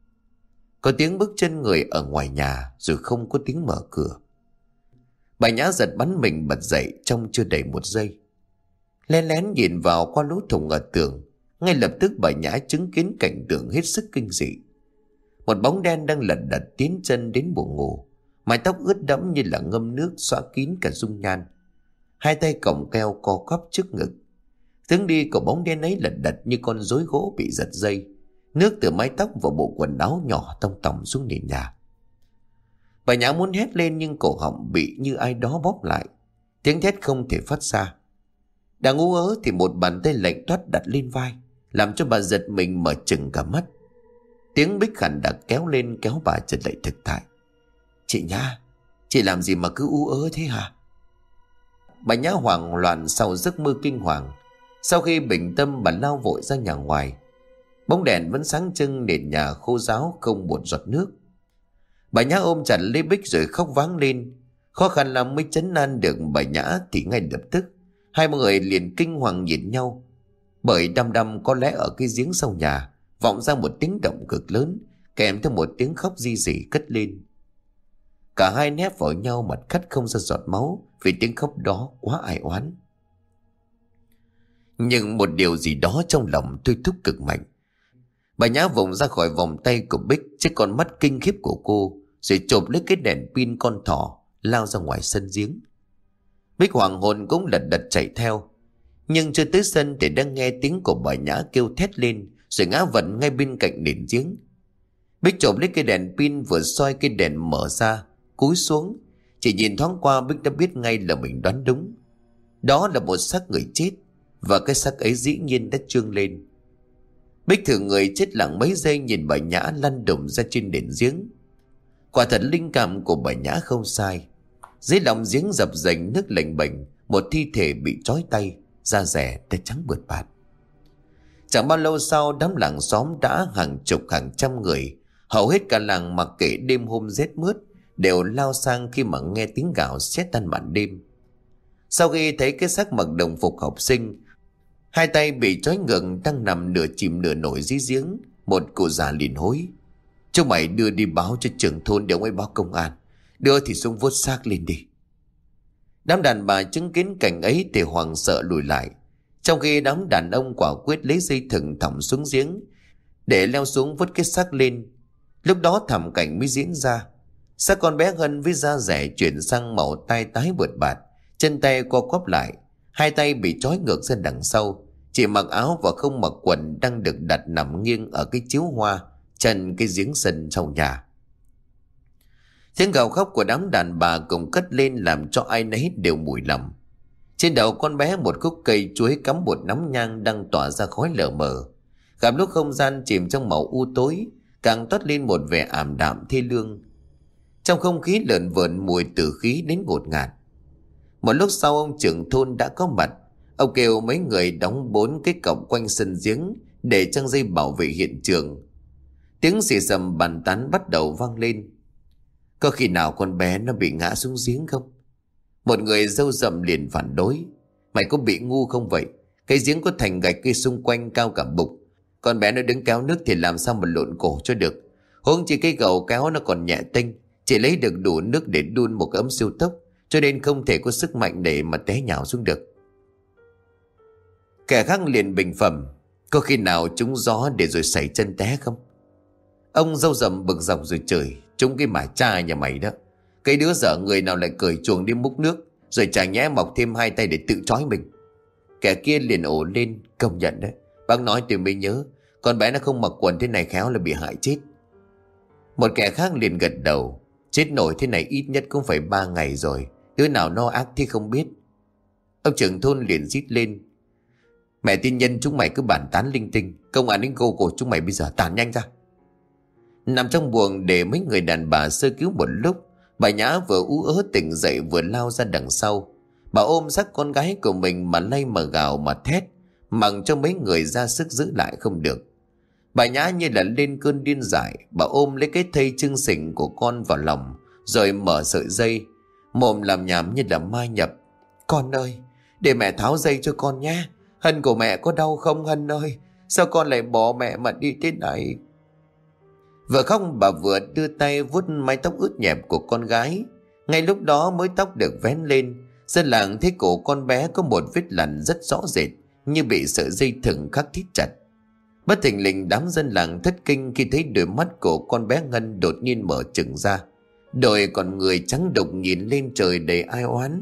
Có tiếng bước chân người ở ngoài nhà rồi không có tiếng mở cửa. Bà Nhã giật bắn mình bật dậy trong chưa đầy một giây. Lén lén nhìn vào qua lỗ thủng ở tường, ngay lập tức bà Nhã chứng kiến cảnh tượng hết sức kinh dị. Một bóng đen đang lật đật tiến chân đến buồng ngủ, mái tóc ướt đẫm như là ngâm nước xõa kín cả dung nhan. Hai tay còng keo co quắp trước ngực. Hướng đi của bóng đen ấy lật đật như con rối gỗ bị giật dây. Nước từ mái tóc và bộ quần áo nhỏ tông tỏng xuống nền nhà. Bà Nhã muốn hét lên nhưng cổ họng bị như ai đó bóp lại. Tiếng thét không thể phát ra. Đang ú ớ thì một bàn tay lạnh toát đặt lên vai, làm cho bà giật mình mở chừng cả mắt. Tiếng Bích khàn đặc kéo lên kéo bà trở lại thực tại. Chị Nhã, chị làm gì mà cứ ú ớ thế hả? Bà Nhã hoảng loạn sau giấc mơ kinh hoàng. Sau khi bình tâm bà lao vội ra nhà ngoài. Bóng đèn vẫn sáng trưng, nền nhà khô ráo không một giọt nước. Bà Nhã ôm chặt lấy Bích rồi khóc váng lên. Khó khăn lắm mới trấn an được bà Nhã thì ngay lập tức hai người liền kinh hoàng nhìn nhau. Bởi đăm đăm có lẽ ở cái giếng sau nhà vọng ra một tiếng động cực lớn, kèm theo một tiếng khóc ri rỉ cất lên. Cả hai nép vào nhau, mặt cắt không ra giọt máu vì tiếng khóc đó quá ai oán. Nhưng một điều gì đó trong lòng thôi thúc cực mạnh. Bà Nhã vùng ra khỏi vòng tay của Bích, chiếc con mắt kinh khiếp của cô, rồi chộp lấy cái đèn pin con thỏ lao ra ngoài sân giếng. Bích hoàng hồn cũng lật đật chạy theo, nhưng chưa tới sân thì đang nghe tiếng của bà Nhã kêu thét lên rồi ngã vật ngay bên cạnh nền giếng. Bích chộp lấy cái đèn pin vừa soi cái đèn mở ra, cúi xuống, chỉ nhìn thoáng qua Bích đã biết ngay là mình đoán đúng. Đó là một xác người chết, và cái xác ấy dĩ nhiên đã trương lên. Bích thử người chết lặng mấy giây nhìn bà Nhã lăn đùng ra trên nền giếng. Quả thật linh cảm của bà Nhã không sai. Dưới lòng giếng dập dềnh nước lềnh bềnh, một thi thể bị trói tay, da rẻ đã trắng bượt bạt. Chẳng bao lâu sau, đám làng xóm đã hàng chục hàng trăm người, hầu hết cả làng mặc kệ đêm hôm rét mướt, đều lao sang khi mà nghe tiếng gào sét tan màn đêm. Sau khi thấy cái xác mặc đồng phục học sinh, hai tay bị trói ngược đang nằm nửa chìm nửa nổi dưới giếng, một cụ già liền hối: "Chúng mày đưa đi báo cho trưởng thôn để ông ấy báo công an, đưa thì xuống vuốt xác lên đi." Đám đàn bà chứng kiến cảnh ấy thì hoảng sợ lùi lại, trong khi đám đàn ông quả quyết lấy dây thừng thòng xuống giếng để leo xuống vớt cái xác lên. Lúc đó thảm cảnh mới diễn ra. Xác con bé Hân với da rẻ chuyển sang màu tai tái bượt bạt, chân tay co quắp lại, hai tay bị trói ngược ra đằng sau, chỉ mặc áo và không mặc quần, đang được đặt nằm nghiêng ở cái chiếu hoa chân cái giếng sân sau nhà. Tiếng gào khóc của đám đàn bà cùng cất lên làm cho ai nấy đều mùi lòng. Trên đầu con bé một khúc cây chuối cắm một nắm nhang đang tỏa ra khói lờ mờ. Gặp lúc không gian chìm trong màu u tối, càng toát lên một vẻ ảm đạm thê lương. Trong không khí lợn vợn mùi tử khí đến ngột ngạt. Một lúc sau ông trưởng thôn đã có mặt. Ông kêu mấy người đóng 4 cái cọc quanh sân giếng để trăng dây bảo vệ hiện trường. Tiếng xì xầm bàn tán bắt đầu vang lên. Có khi nào con bé nó bị ngã xuống giếng không? Một người râu rậm liền phản đối. Mày có bị ngu không vậy? Cái giếng có thành gạch kia xung quanh cao cả bụng. Con bé nó đứng kéo nước thì làm sao mà lộn cổ cho được. Huống chi cái gầu kéo nó còn nhẹ tênh, chỉ lấy được đủ nước để đun một ấm siêu tốc, cho nên không thể có sức mạnh để mà té nhào xuống được. Kẻ khác liền bình phẩm. Có khi nào trúng gió để rồi xảy chân té không? Ông râu rậm bực dọc rồi chửi. Trúng cái mà cha nhà mày đó. Cái đứa dở người nào lại cởi chuồng đi múc nước, rồi chả nhẽ mọc thêm hai tay để tự trói mình. Kẻ kia liền ổ lên. Công nhận đấy, bác nói tôi mới nhớ, con bé nó không mặc quần thế này khéo là bị hại chết. Một kẻ khác liền gật đầu. Chết nổi thế này ít nhất cũng phải 3 ngày rồi. Đứa nào nó ác thì không biết. Ông trưởng thôn liền rít lên. Mẹ tin nhân chúng mày cứ bàn tán linh tinh. Công an đến gô cổ chúng mày bây giờ, tản nhanh ra. Nằm trong buồng để mấy người đàn bà sơ cứu một lúc, bà Nhã vừa ú ớ tỉnh dậy vừa lao ra đằng sau. Bà ôm xác con gái của mình mà lay mà gào mà thét, mặc cho mấy người ra sức giữ lại không được. Bà Nhã như là lên cơn điên dại. Bà ôm lấy cái thây chưng sỉnh của con vào lòng, rồi mở sợi dây, mồm làm nhảm như là ma nhập. Con ơi, để mẹ tháo dây cho con nhé. Hân của mẹ có đau không Hân ơi? Sao con lại bỏ mẹ mà đi thế này? Vừa khóc bà vừa đưa tay vuốt mái tóc ướt nhẹp của con gái. Ngay lúc đó mớ tóc được vén lên, dân làng thấy cổ con bé có một vết lằn rất rõ rệt, như bị sợi dây thừng khắc thít chặt. Bất thình lình đám dân làng thất kinh khi thấy đôi mắt của con bé Ngân đột nhiên mở trừng ra, đôi con người trắng đục nhìn lên trời đầy ai oán.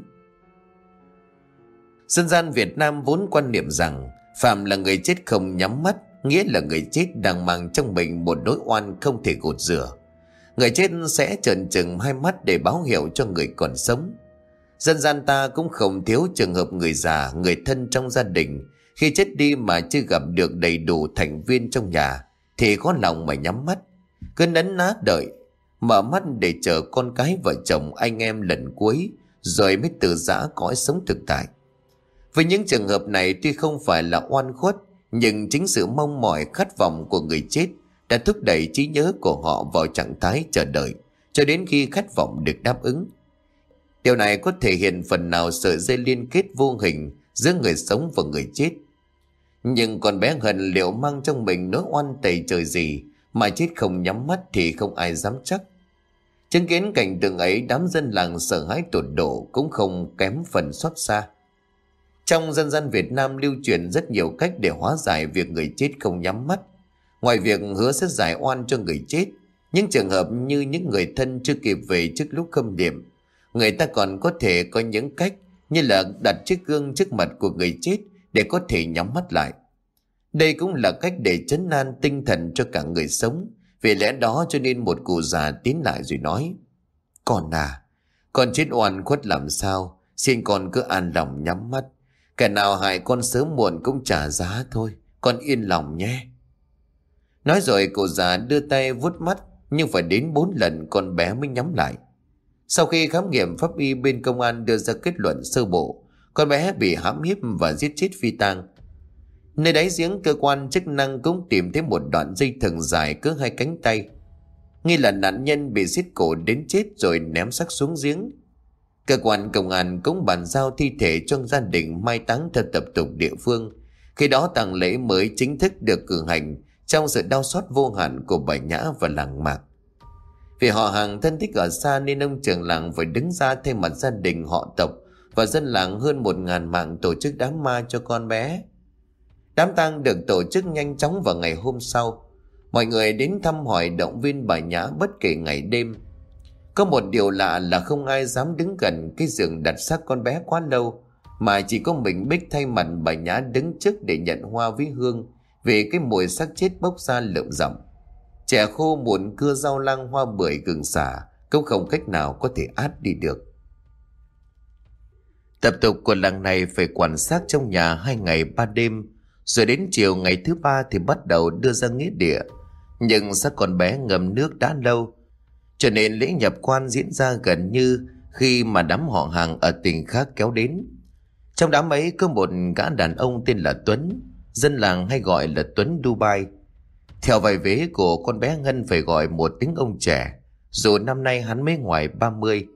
Dân gian Việt Nam vốn quan niệm rằng phàm là người chết không nhắm mắt, nghĩa là người chết đang mang trong mình một nỗi oan không thể gột rửa. Người chết sẽ trợn trừng hai mắt để báo hiệu cho người còn sống. Dân gian ta cũng không thiếu trường hợp người già, người thân trong gia đình khi chết đi mà chưa gặp được đầy đủ thành viên trong nhà thì có lòng mà nhắm mắt, cứ nấn ná đợi, mở mắt để chờ con cái vợ chồng anh em lần cuối, rồi mới từ giã cõi sống thực tại. Với những trường hợp này tuy không phải là oan khuất, nhưng chính sự mong mỏi khát vọng của người chết đã thúc đẩy trí nhớ của họ vào trạng thái chờ đợi cho đến khi khát vọng được đáp ứng. Điều này có thể hiện phần nào sợi dây liên kết vô hình giữa người sống và người chết. Nhưng con bé Hân liệu mang trong mình nỗi oan tày trời gì mà chết không nhắm mắt thì không ai dám chắc. Chứng kiến cảnh tượng ấy, đám dân làng sợ hãi tột độ cũng không kém phần xót xa. Trong dân gian Việt Nam lưu truyền rất nhiều cách để hóa giải việc người chết không nhắm mắt. Ngoài việc hứa sẽ giải oan cho người chết, những trường hợp như những người thân chưa kịp về trước lúc khâm niệm, người ta còn có thể có những cách như là đặt chiếc gương trước mặt của người chết để có thể nhắm mắt lại. Đây cũng là cách để trấn an tinh thần cho cả người sống. Vì lẽ đó cho nên một cụ già tiến lại rồi nói: Con à, con chết oan khuất làm sao, xin con cứ an lòng nhắm mắt. Kẻ nào hại con sớm muộn cũng trả giá thôi, con yên lòng nhé. Nói rồi cụ già đưa tay vuốt mắt, nhưng phải đến 4 lần con bé mới nhắm lại. Sau khi khám nghiệm pháp y bên công an đưa ra kết luận sơ bộ, con bé bị hãm hiếp và giết chết phi tang. Nơi đáy giếng, cơ quan chức năng cũng tìm thấy một đoạn dây thừng dài cỡ 2 cánh tay, nghi là nạn nhân bị giết cổ đến chết rồi ném xác xuống giếng. Cơ quan công an cũng bàn giao thi thể cho gia đình mai táng theo tập tục địa phương. Khi đó tang lễ mới chính thức được cử hành trong sự đau xót vô hạn của bà Nhã và làng Mạc. Vì họ hàng thân thích ở xa nên ông trưởng làng phải đứng ra thay mặt gia đình họ tộc và dân làng hơn 1.000 mạng tổ chức đám ma cho con bé. Đám tang được tổ chức nhanh chóng vào ngày hôm sau. Mọi người đến thăm hỏi động viên bà Nhã bất kể ngày đêm. Có một điều lạ là không ai dám đứng gần cái giường đặt xác con bé quá lâu, mà chỉ có mình Bích thay mặt bà Nhã đứng trước để nhận hoa với hương, vì cái mùi xác chết bốc ra lợm giọng. Chè khô, muỗng cưa, rau lang, hoa bưởi, gừng xả cũng không cách nào có thể át đi được. Tập tục của làng này phải quản xác trong nhà 2 ngày 3 đêm, rồi đến chiều ngày thứ 3 thì bắt đầu đưa ra nghĩa địa. Nhưng xác con bé ngâm nước đã lâu, cho nên lễ nhập quan diễn ra gần như khi mà đám họ hàng ở tỉnh khác kéo đến. Trong đám ấy có một gã đàn ông tên là Tuấn, dân làng hay gọi là Tuấn Dubai. Theo vài vế của con bé Ngân phải gọi một tiếng ông trẻ, dù năm nay hắn mới ngoài 30.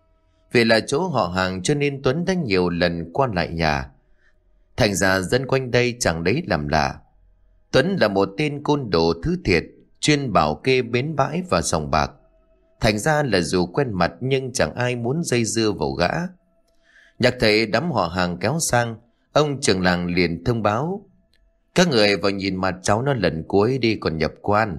Vì là chỗ họ hàng cho nên Tuấn đã nhiều lần qua lại nhà, thành ra dân quanh đây chẳng đấy làm lạ. Tuấn là một tên côn đồ thứ thiệt, chuyên bảo kê bến bãi và sòng bạc. Thành ra là dù quen mặt nhưng chẳng ai muốn dây dưa vào gã. Nhạc thấy đám họ hàng kéo sang, ông trưởng làng liền thông báo: các người vào nhìn mặt cháu nó lần cuối đi còn nhập quan.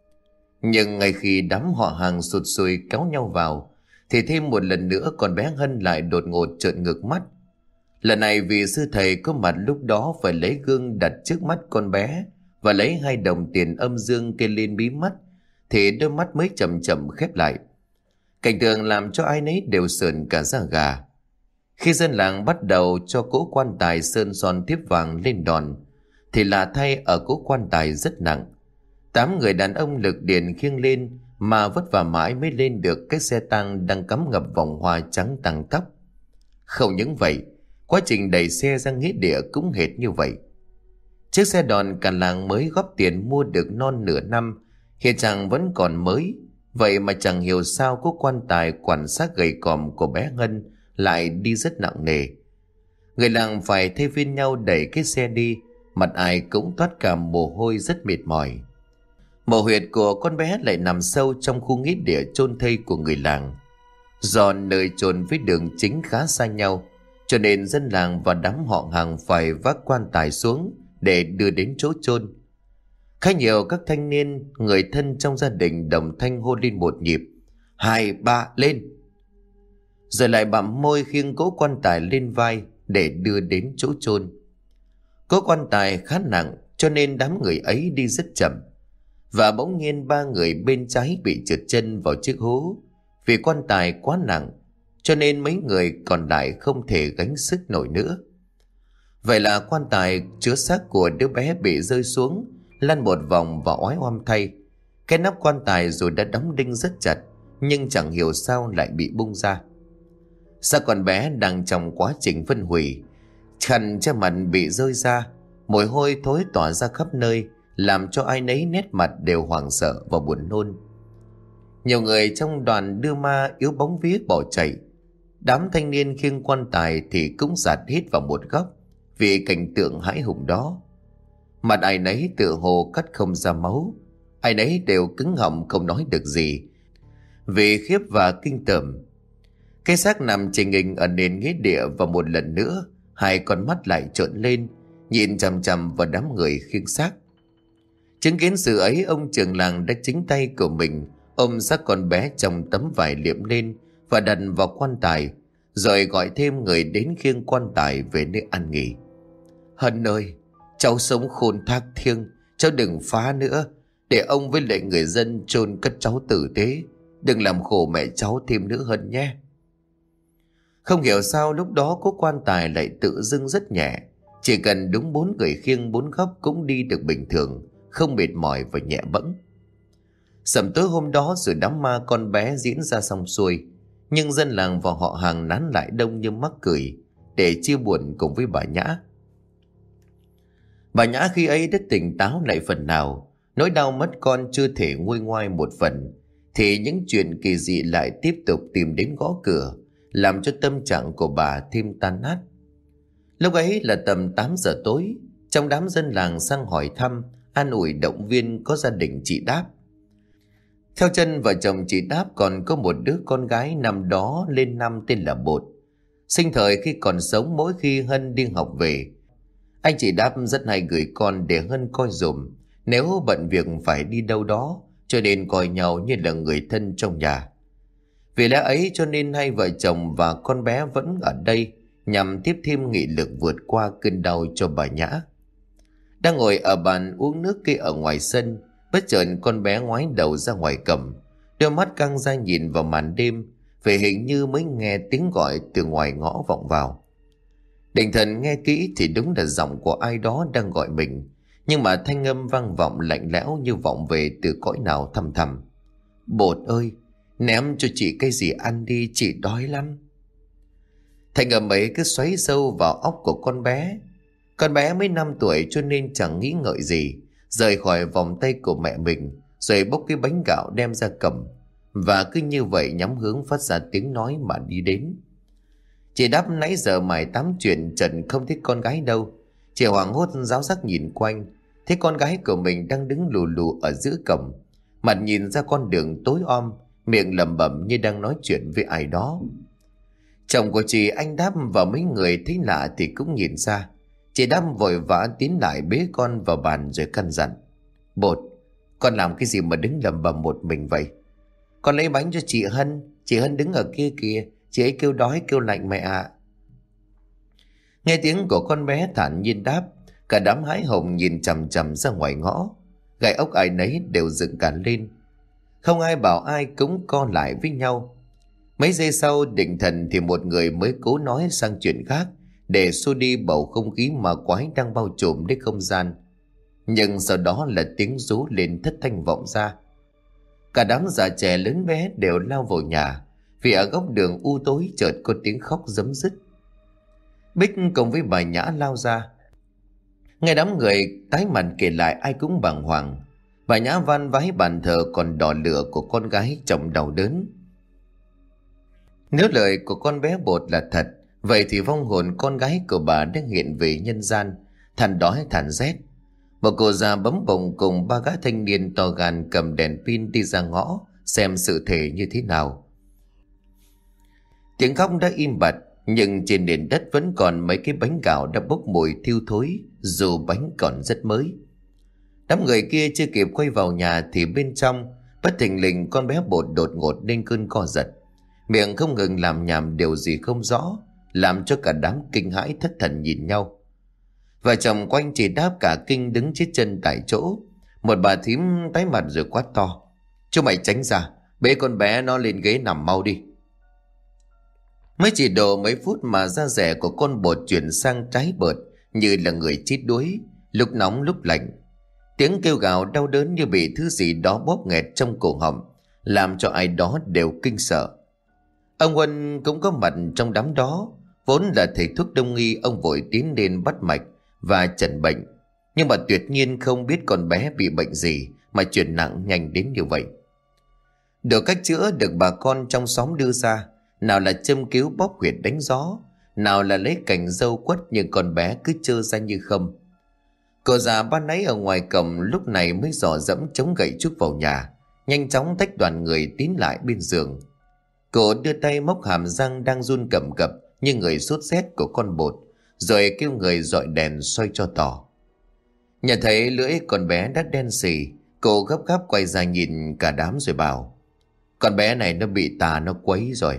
Nhưng ngay khi đám họ hàng sụt sùi kéo nhau vào, thì thêm một lần nữa con bé Hân lại đột ngột trợn ngược mắt. Lần này vì sư thầy có mặt lúc đó phải lấy gương đặt trước mắt con bé và lấy 2 đồng tiền âm dương kê lên mí mắt, thì đôi mắt mới chậm chậm khép lại. Cảnh tượng làm cho ai nấy đều sởn cả da gà. Khi dân làng bắt đầu cho cỗ quan tài sơn son thiếp vàng lên đòn, thì lạ thay ở cỗ quan tài rất nặng. 8 người đàn ông lực điền khiêng lên mà vất vả mãi mới lên được cái xe tang đang cắm ngập vòng hoa trắng tang tóc. Không những vậy, quá trình đẩy xe ra nghĩa địa cũng hệt như vậy. Chiếc xe đòn cả làng mới góp tiền mua được non nửa năm, hiện trạng vẫn còn mới. Vậy mà chẳng hiểu sao có quan tài quản xác gầy còm của bé Ngân lại đi rất nặng nề. Người làng phải thay phiên nhau đẩy cái xe đi, mặt ai cũng toát cả mồ hôi rất mệt mỏi. Mộ huyệt của con bé lại nằm sâu trong khu nghĩa địa chôn thây của người làng. Do nơi chôn với đường chính khá xa nhau, cho nên dân làng và đám họ hàng phải vác quan tài xuống để đưa đến chỗ chôn. Khá nhiều các thanh niên, người thân trong gia đình đồng thanh hô lên một nhịp: 2, 3 lên! Rồi lại bặm môi khiêng cỗ quan tài lên vai để đưa đến chỗ chôn. Cỗ quan tài khá nặng cho nên đám người ấy đi rất chậm. Và bỗng nhiên 3 người bên trái bị trượt chân vào chiếc hố. Vì quan tài quá nặng cho nên mấy người còn lại không thể gánh sức nổi nữa. Vậy là quan tài chứa xác của đứa bé bị rơi xuống, lăn một vòng và oái oăm thay. Cái nắp quan tài dù đã đóng đinh rất chặt, nhưng chẳng hiểu sao lại bị bung ra. Xác con bé đang trong quá trình phân hủy, khăn che mặt bị rơi ra, mùi hôi thối tỏa ra khắp nơi, làm cho ai nấy nét mặt đều hoảng sợ và buồn nôn. Nhiều người trong đoàn đưa ma yếu bóng vía bỏ chạy. Đám thanh niên khiêng quan tài thì cũng dạt hít vào một góc vì cảnh tượng hãi hùng đó. Mặt ai nấy tựa hồ cắt không ra máu, ai nấy đều cứng họng không nói được gì vì khiếp và kinh tởm. Cái xác nằm chình nghình ở nền nghĩa địa, và một lần nữa 2 con mắt lại trợn lên nhìn chằm chằm vào đám người khiêng xác. Chứng kiến sự ấy, ông trưởng làng đã chính tay của mình ôm xác con bé trong tấm vải liệm lên và đặt vào quan tài, rồi gọi thêm người đến khiêng quan tài về nơi an nghỉ. Hân ơi, cháu sống khôn thác thiêng, cháu đừng phá nữa, để ông với lại người dân chôn cất cháu tử tế, đừng làm khổ mẹ cháu thêm nữa Hân nhé. Không hiểu sao lúc đó cố quan tài lại tự dưng rất nhẹ, chỉ cần đúng 4 người khiêng 4 góc cũng đi được bình thường, không mệt mỏi và nhẹ bẫng. Sẩm tối hôm đó rồi đám ma con bé diễn ra xong xuôi, nhưng dân làng và họ hàng nán lại đông như mắc cười để chia buồn cùng với bà Nhã. Bà Nhã khi ấy đã tỉnh táo lại phần nào, nỗi đau mất con chưa thể nguôi ngoai một phần, thì những chuyện kỳ dị lại tiếp tục tìm đến gõ cửa, làm cho tâm trạng của bà thêm tan nát. Lúc ấy là tầm 8 giờ tối, trong đám dân làng sang hỏi thăm, an ủi động viên có gia đình chị Đáp. Theo chân vợ chồng chị Đáp còn có một đứa con gái năm đó lên 5 tên là Bột. Sinh thời khi còn sống, mỗi khi Hân đi học về, anh chị Đáp rất hay gửi con để Hân coi dùm nếu bận việc phải đi đâu đó, cho nên coi nhau như là người thân trong nhà. Vì lẽ ấy cho nên hai vợ chồng và con bé vẫn ở đây, nhằm tiếp thêm nghị lực vượt qua cơn đau cho bà Nhã. Đang ngồi ở bàn uống nước kia ở ngoài sân, bất chợt con bé ngoái đầu ra ngoài cầm, đôi mắt căng ra nhìn vào màn đêm, về hình như mới nghe tiếng gọi từ ngoài ngõ vọng vào. Định thần nghe kỹ thì đúng là giọng của ai đó đang gọi mình, nhưng mà thanh âm vang vọng lạnh lẽo như vọng về từ cõi nào thăm thẳm. Bột ơi, ném cho chị cái gì ăn đi, chị đói lắm. Thanh âm ấy cứ xoáy sâu vào óc của con bé. Con bé mới 5 tuổi cho nên chẳng nghĩ ngợi gì, rời khỏi vòng tay của mẹ mình, rồi bốc cái bánh gạo đem ra cầm, và cứ như vậy nhắm hướng phát ra tiếng nói mà đi đến. Chị Đáp nãy giờ mải tám chuyện trần không thấy con gái đâu. Chị hoảng hốt ráo rắc nhìn quanh, thấy con gái của mình đang đứng lù lù ở giữa cổng, mặt nhìn ra con đường tối om, miệng lẩm bẩm như đang nói chuyện với ai đó. Chồng của chị, anh Đáp và mấy người thấy lạ thì cũng nhìn ra. Chị Đáp vội vã tiến lại bế con vào bàn rồi căn dặn: Bột, con làm cái gì mà đứng lẩm bẩm một mình vậy? Con lấy bánh cho chị Hân đứng ở kia kìa, chị ấy kêu đói kêu lạnh mẹ ạ. Nghe tiếng của con bé thản nhiên đáp, cả đám hái hùng nhìn chằm chằm ra ngoài ngõ, gai ốc ai nấy đều dựng cả lên. Không ai bảo ai cũng co lại với nhau. Mấy giây sau định thần thì một người mới cố nói sang chuyện khác để xua đi bầu không khí ma quái đang bao trùm đến không gian. Nhưng sau đó là tiếng rú lên thất thanh vọng ra. Cả đám già trẻ lớn bé đều lao vào nhà, vì ở góc đường u tối chợt có tiếng khóc rấm rứt. Bích cùng với bà Nhã lao ra. Nghe đám người tái mặt kể lại ai cũng bàng hoàng. Bà Nhã van vái bàn thờ còn đỏ lửa của con gái chồng đau đớn. Nếu lời của con bé Bột là thật, vậy thì vong hồn con gái của bà đang hiện về nhân gian, than đói than rét. Một cô già bấm bồng cùng ba gã thanh niên to gan cầm đèn pin đi ra ngõ xem sự thể như thế nào. Tiếng khóc đã im bặt, nhưng trên nền đất vẫn còn mấy cái bánh gạo đã bốc mùi thiêu thối, dù bánh còn rất mới. Đám người kia chưa kịp quay vào nhà thì bên trong bất thình lình con bé Bột đột ngột lên cơn co giật, miệng không ngừng làm nhảm điều gì không rõ, làm cho cả đám kinh hãi thất thần nhìn nhau. Vợ chồng quanh chị Đáp cả kinh đứng chết chân tại chỗ. Một bà thím tái mặt rồi quát to: Chúng mày tránh ra, bế con bé nó lên ghế nằm mau đi. Mới chỉ độ mấy phút mà da rẻ của con Bột chuyển sang trái bợt, như là người chết đuối, lúc nóng lúc lạnh. Tiếng kêu gào đau đớn như bị thứ gì đó bóp nghẹt trong cổ họng, làm cho ai đó đều kinh sợ. Ông Huân cũng có mặt trong đám đó. Vốn là thầy thuốc đông y, ông vội tiến lên bắt mạch và chẩn bệnh, nhưng mà tuyệt nhiên không biết con bé bị bệnh gì mà chuyển nặng nhanh đến như vậy. Được cách chữa được bà con trong xóm đưa ra, nào là châm cứu bóp huyệt đánh gió, nào là lấy cành dâu quất, nhưng con bé cứ trơ ra như không. Cô già ban nãy ở ngoài cổng lúc này mới dò dẫm chống gậy trúc vào nhà, nhanh chóng tách đoàn người tiến lại bên giường. Cô đưa tay móc hàm răng đang run cầm cập như người sốt rét của con Bột, rồi kêu người dọi đèn soi cho tỏ. Nhận thấy lưỡi con bé đã đen xì, cô gấp gáp quay ra nhìn cả đám rồi bảo: Con bé này nó bị tà nó quấy rồi.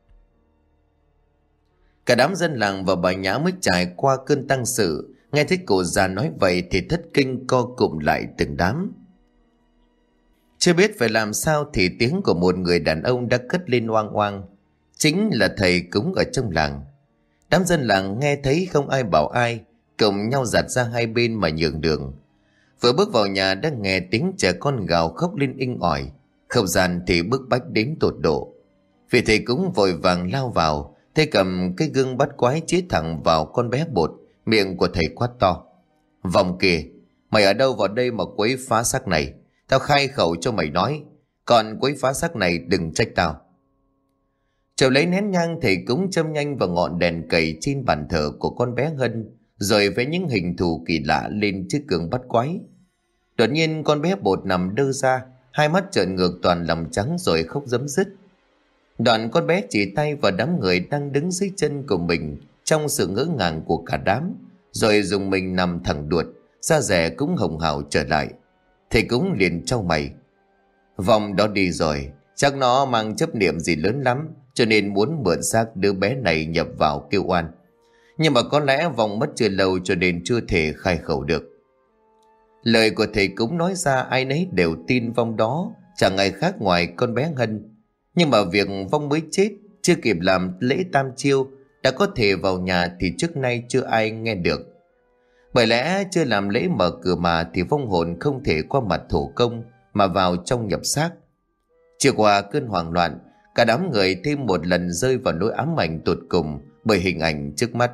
Cả đám dân làng và bà Nhã mới trải qua cơn tăng sự, nghe thấy cô già nói vậy thì thất kinh co cụm lại từng đám. Chưa biết phải làm sao thì tiếng của một người đàn ông đã cất lên oang oang, chính là thầy cúng ở trong làng. Đám dân làng nghe thấy không ai bảo ai, cùng nhau giặt ra hai bên mà nhường đường. Vừa bước vào nhà đã nghe tiếng trẻ con gào khóc lên inh ỏi, không gian thì bức bách đến tột độ. Vì thầy cúng vội vàng lao vào, thầy cầm cái gương bắt quái chĩa thẳng vào con bé Bột. Miệng của thầy quát to: Vòng kìa, mày ở đâu vào đây mà quấy phá xác này? Tao khai khẩu cho mày nói, còn quấy phá xác này đừng trách tao. Chợt lấy nén nhang, thầy cúng châm nhanh vào ngọn đèn cầy trên bàn thờ của con bé Hân, rồi vẽ những hình thù kỳ lạ lên chiếc gương bắt quái. Đột nhiên con bé Bột nằm đơ ra, hai mắt trợn ngược toàn lòng trắng rồi khóc rấm rứt. Đoạn con bé chỉ tay vào đám người đang đứng dưới chân của mình trong sự ngỡ ngàng của cả đám, rồi dùng mình nằm thẳng đuột, da dẻ cũng hồng hào trở lại. Thầy cúng liền trao mày: Vòng đó đi rồi, chắc nó mang chấp niệm gì lớn lắm, cho nên muốn mượn xác đứa bé này nhập vào kêu oan. Nhưng mà có lẽ vong mất chưa lâu cho nên chưa thể khai khẩu được. Lời của thầy cúng nói ra ai nấy đều tin vong đó chẳng ai khác ngoài con bé Hân. Nhưng mà việc vong mới chết, chưa kịp làm lễ tam chiêu đã có thể vào nhà thì trước nay chưa ai nghe được. Bởi lẽ chưa làm lễ mở cửa mà thì vong hồn không thể qua mặt thổ công mà vào trong nhập xác. Chưa qua cơn hoảng loạn, cả đám người thêm một lần rơi vào nỗi ám ảnh tột cùng bởi hình ảnh trước mắt.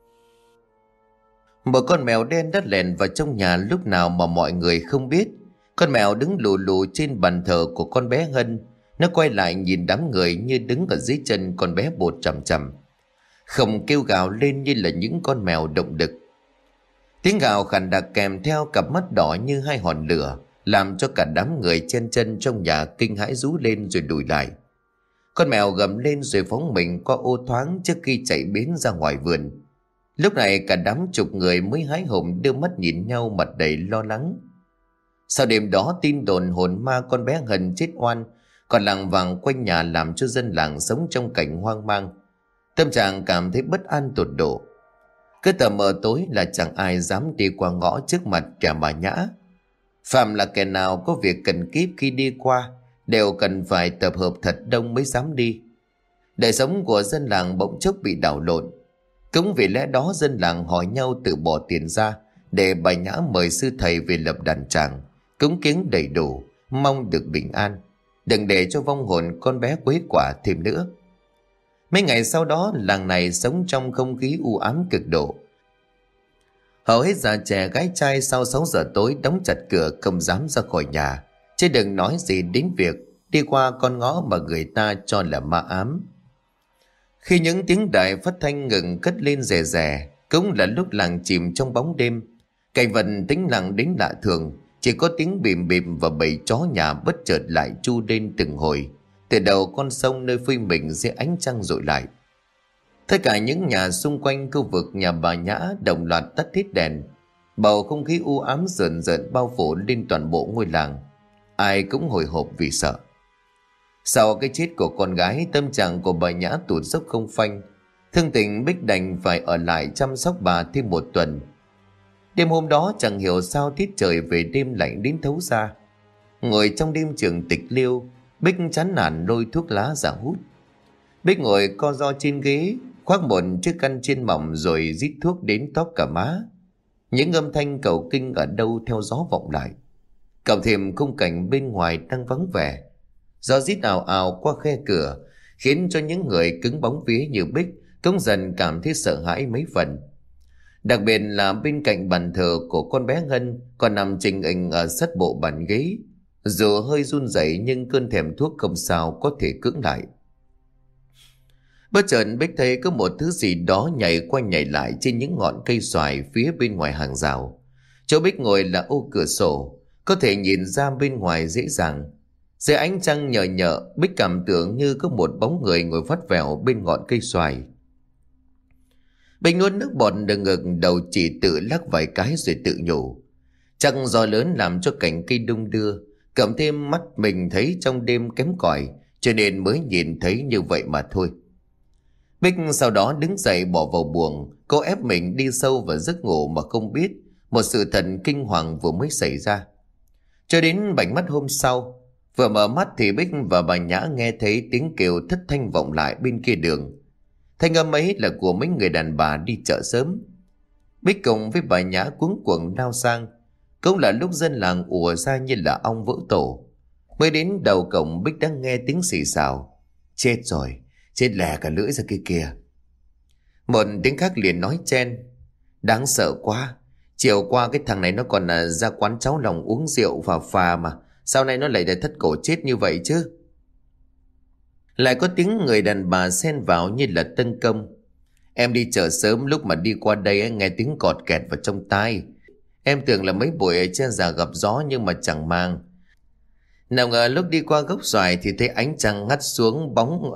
Một con mèo đen đã lèn vào trong nhà lúc nào mà mọi người không biết. Con mèo đứng lù lù trên bàn thờ của con bé Hân. Nó quay lại nhìn đám người như đứng ở dưới chân con bé Bột chằm chằm, không kêu gào lên như là những con mèo động đực. Tiếng gào khàn đặc kèm theo cặp mắt đỏ như hai hòn lửa làm cho cả đám người chen chân trong nhà kinh hãi rú lên rồi lùi lại. Con mèo gầm lên rồi phóng mình qua ô thoáng trước khi chạy biến ra ngoài vườn. Lúc này cả đám chục người mới hái hùng đưa mắt nhìn nhau mặt đầy lo lắng. Sau đêm đó tin đồn hồn ma con bé Hân chết oan còn lảng vảng quanh nhà làm cho dân làng sống trong cảnh hoang mang. Tâm trạng cảm thấy bất an tột độ. Cứ tờ mờ tối là chẳng ai dám đi qua ngõ trước mặt kẻ bà Nhã. Phạm là kẻ nào có việc cần kíp khi đi qua đều cần phải tập hợp thật đông mới dám đi. Đời sống của dân làng bỗng chốc bị đảo lộn. Cũng vì lẽ đó dân làng hỏi nhau tự bỏ tiền ra để bà Nhã mời sư thầy về lập đàn tràng, cúng kiến đầy đủ, mong được bình an, đừng để cho vong hồn con bé quấy quả thêm nữa. Mấy ngày sau đó làng này sống trong không khí u ám cực độ. Hầu hết già trẻ gái trai sau 6 giờ tối đóng chặt cửa không dám ra khỏi nhà, chứ đừng nói gì đến việc đi qua con ngõ mà người ta cho là ma ám. Khi những tiếng đài phát thanh ngừng cất lên rè rè, cũng là lúc làng chìm trong bóng đêm. Cảnh vật tĩnh lặng đến lạ thường, chỉ có tiếng bìm bìm và bầy chó nhà bất chợt lại chu lên từng hồi từ đầu con sông nơi phơi mình dưới ánh trăng rọi lại. Tất cả những nhà xung quanh khu vực nhà bà Nhã đồng loạt tắt hết đèn. Bầu không khí u ám rợn rợn bao phủ lên toàn bộ ngôi làng. Ai cũng hồi hộp vì sợ. Sau cái chết của con gái, tâm trạng của bà Nhã tụt dốc không phanh. Thương tình Bích đành phải ở lại chăm sóc bà thêm một tuần. Đêm hôm đó chẳng hiểu sao tiết trời về đêm lạnh đến thấu da. Ngồi trong đêm trường tịch liêu, Bích chán nản lôi thuốc lá ra hút. Bích ngồi co ro trên ghế, khoác một chiếc khăn trên mỏng rồi rít thuốc đến tóp cả má. Những âm thanh cầu kinh ở đâu theo gió vọng lại. Cộng thêm khung cảnh bên ngoài đang vắng vẻ. Gió rít ào ào qua khe cửa khiến cho những người cứng bóng vía như Bích cũng dần cảm thấy sợ hãi mấy phần. Đặc biệt là bên cạnh bàn thờ của con bé Ngân còn nằm trình hình ở sát bộ bàn ghế. Dù hơi run rẩy nhưng cơn thèm thuốc không sao có thể cưỡng lại. Bất chợt Bích thấy có một thứ gì đó nhảy qua nhảy lại trên những ngọn cây xoài phía bên ngoài hàng rào. Chỗ Bích ngồi là ô cửa sổ, có thể nhìn ra bên ngoài dễ dàng. Dưới ánh trăng nhờ nhợ, Bích cảm tưởng như có một bóng người ngồi vắt vẻo bên ngọn cây xoài. Bích nuốt nước bọt từ ngực, đầu chỉ tự lắc vài cái rồi tự nhủ. Chắc gió lớn làm cho cành cây đung đưa, cộng thêm mắt mình thấy trong đêm kém cỏi cho nên mới nhìn thấy như vậy mà thôi. Bích sau đó đứng dậy bỏ vào buồng, cô ép mình đi sâu vào giấc ngủ mà không biết một sự thật kinh hoàng vừa mới xảy ra. Cho đến bảnh mắt hôm sau, vừa mở mắt thì Bích và bà Nhã nghe thấy tiếng kêu thất thanh vọng lại bên kia đường. Thanh âm ấy là của mấy người đàn bà đi chợ sớm. Bích cùng với bà Nhã cuống cuồng lao sang. Cũng là lúc dân làng ùa ra như là ong vỡ tổ. Mới đến đầu cổng Bích đã nghe tiếng xì xào. Chết rồi, chết lè cả lưỡi ra kia kìa. Một tiếng khác liền nói chen. Đáng sợ quá. Chiều qua cái thằng này nó còn ra quán cháu lòng uống rượu và phà mà. Sau này nó lại để thất cổ chết như vậy chứ. Lại có tiếng người đàn bà xen vào như là tấn công. Em đi chợ sớm, lúc mà đi qua đây nghe tiếng cọt kẹt vào trong tai. Em tưởng là mấy bụi ở trên già gặp gió nhưng mà chẳng mang. Nào ngờ lúc đi qua gốc xoài thì thấy ánh trăng hắt xuống bóng.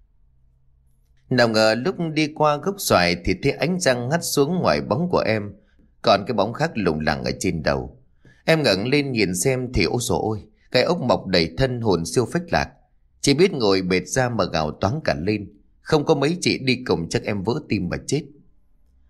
Ngoài bóng của em. Còn cái bóng khác lủng lẳng ở trên đầu. Em ngẩng lên nhìn xem thì ôi dồi ôi, cái ốc mọc đầy thân, hồn siêu phách lạc. Chỉ biết ngồi bệt ra mà gào toáng cả lên. Không có mấy chị đi cùng chắc em vỡ tim mà chết.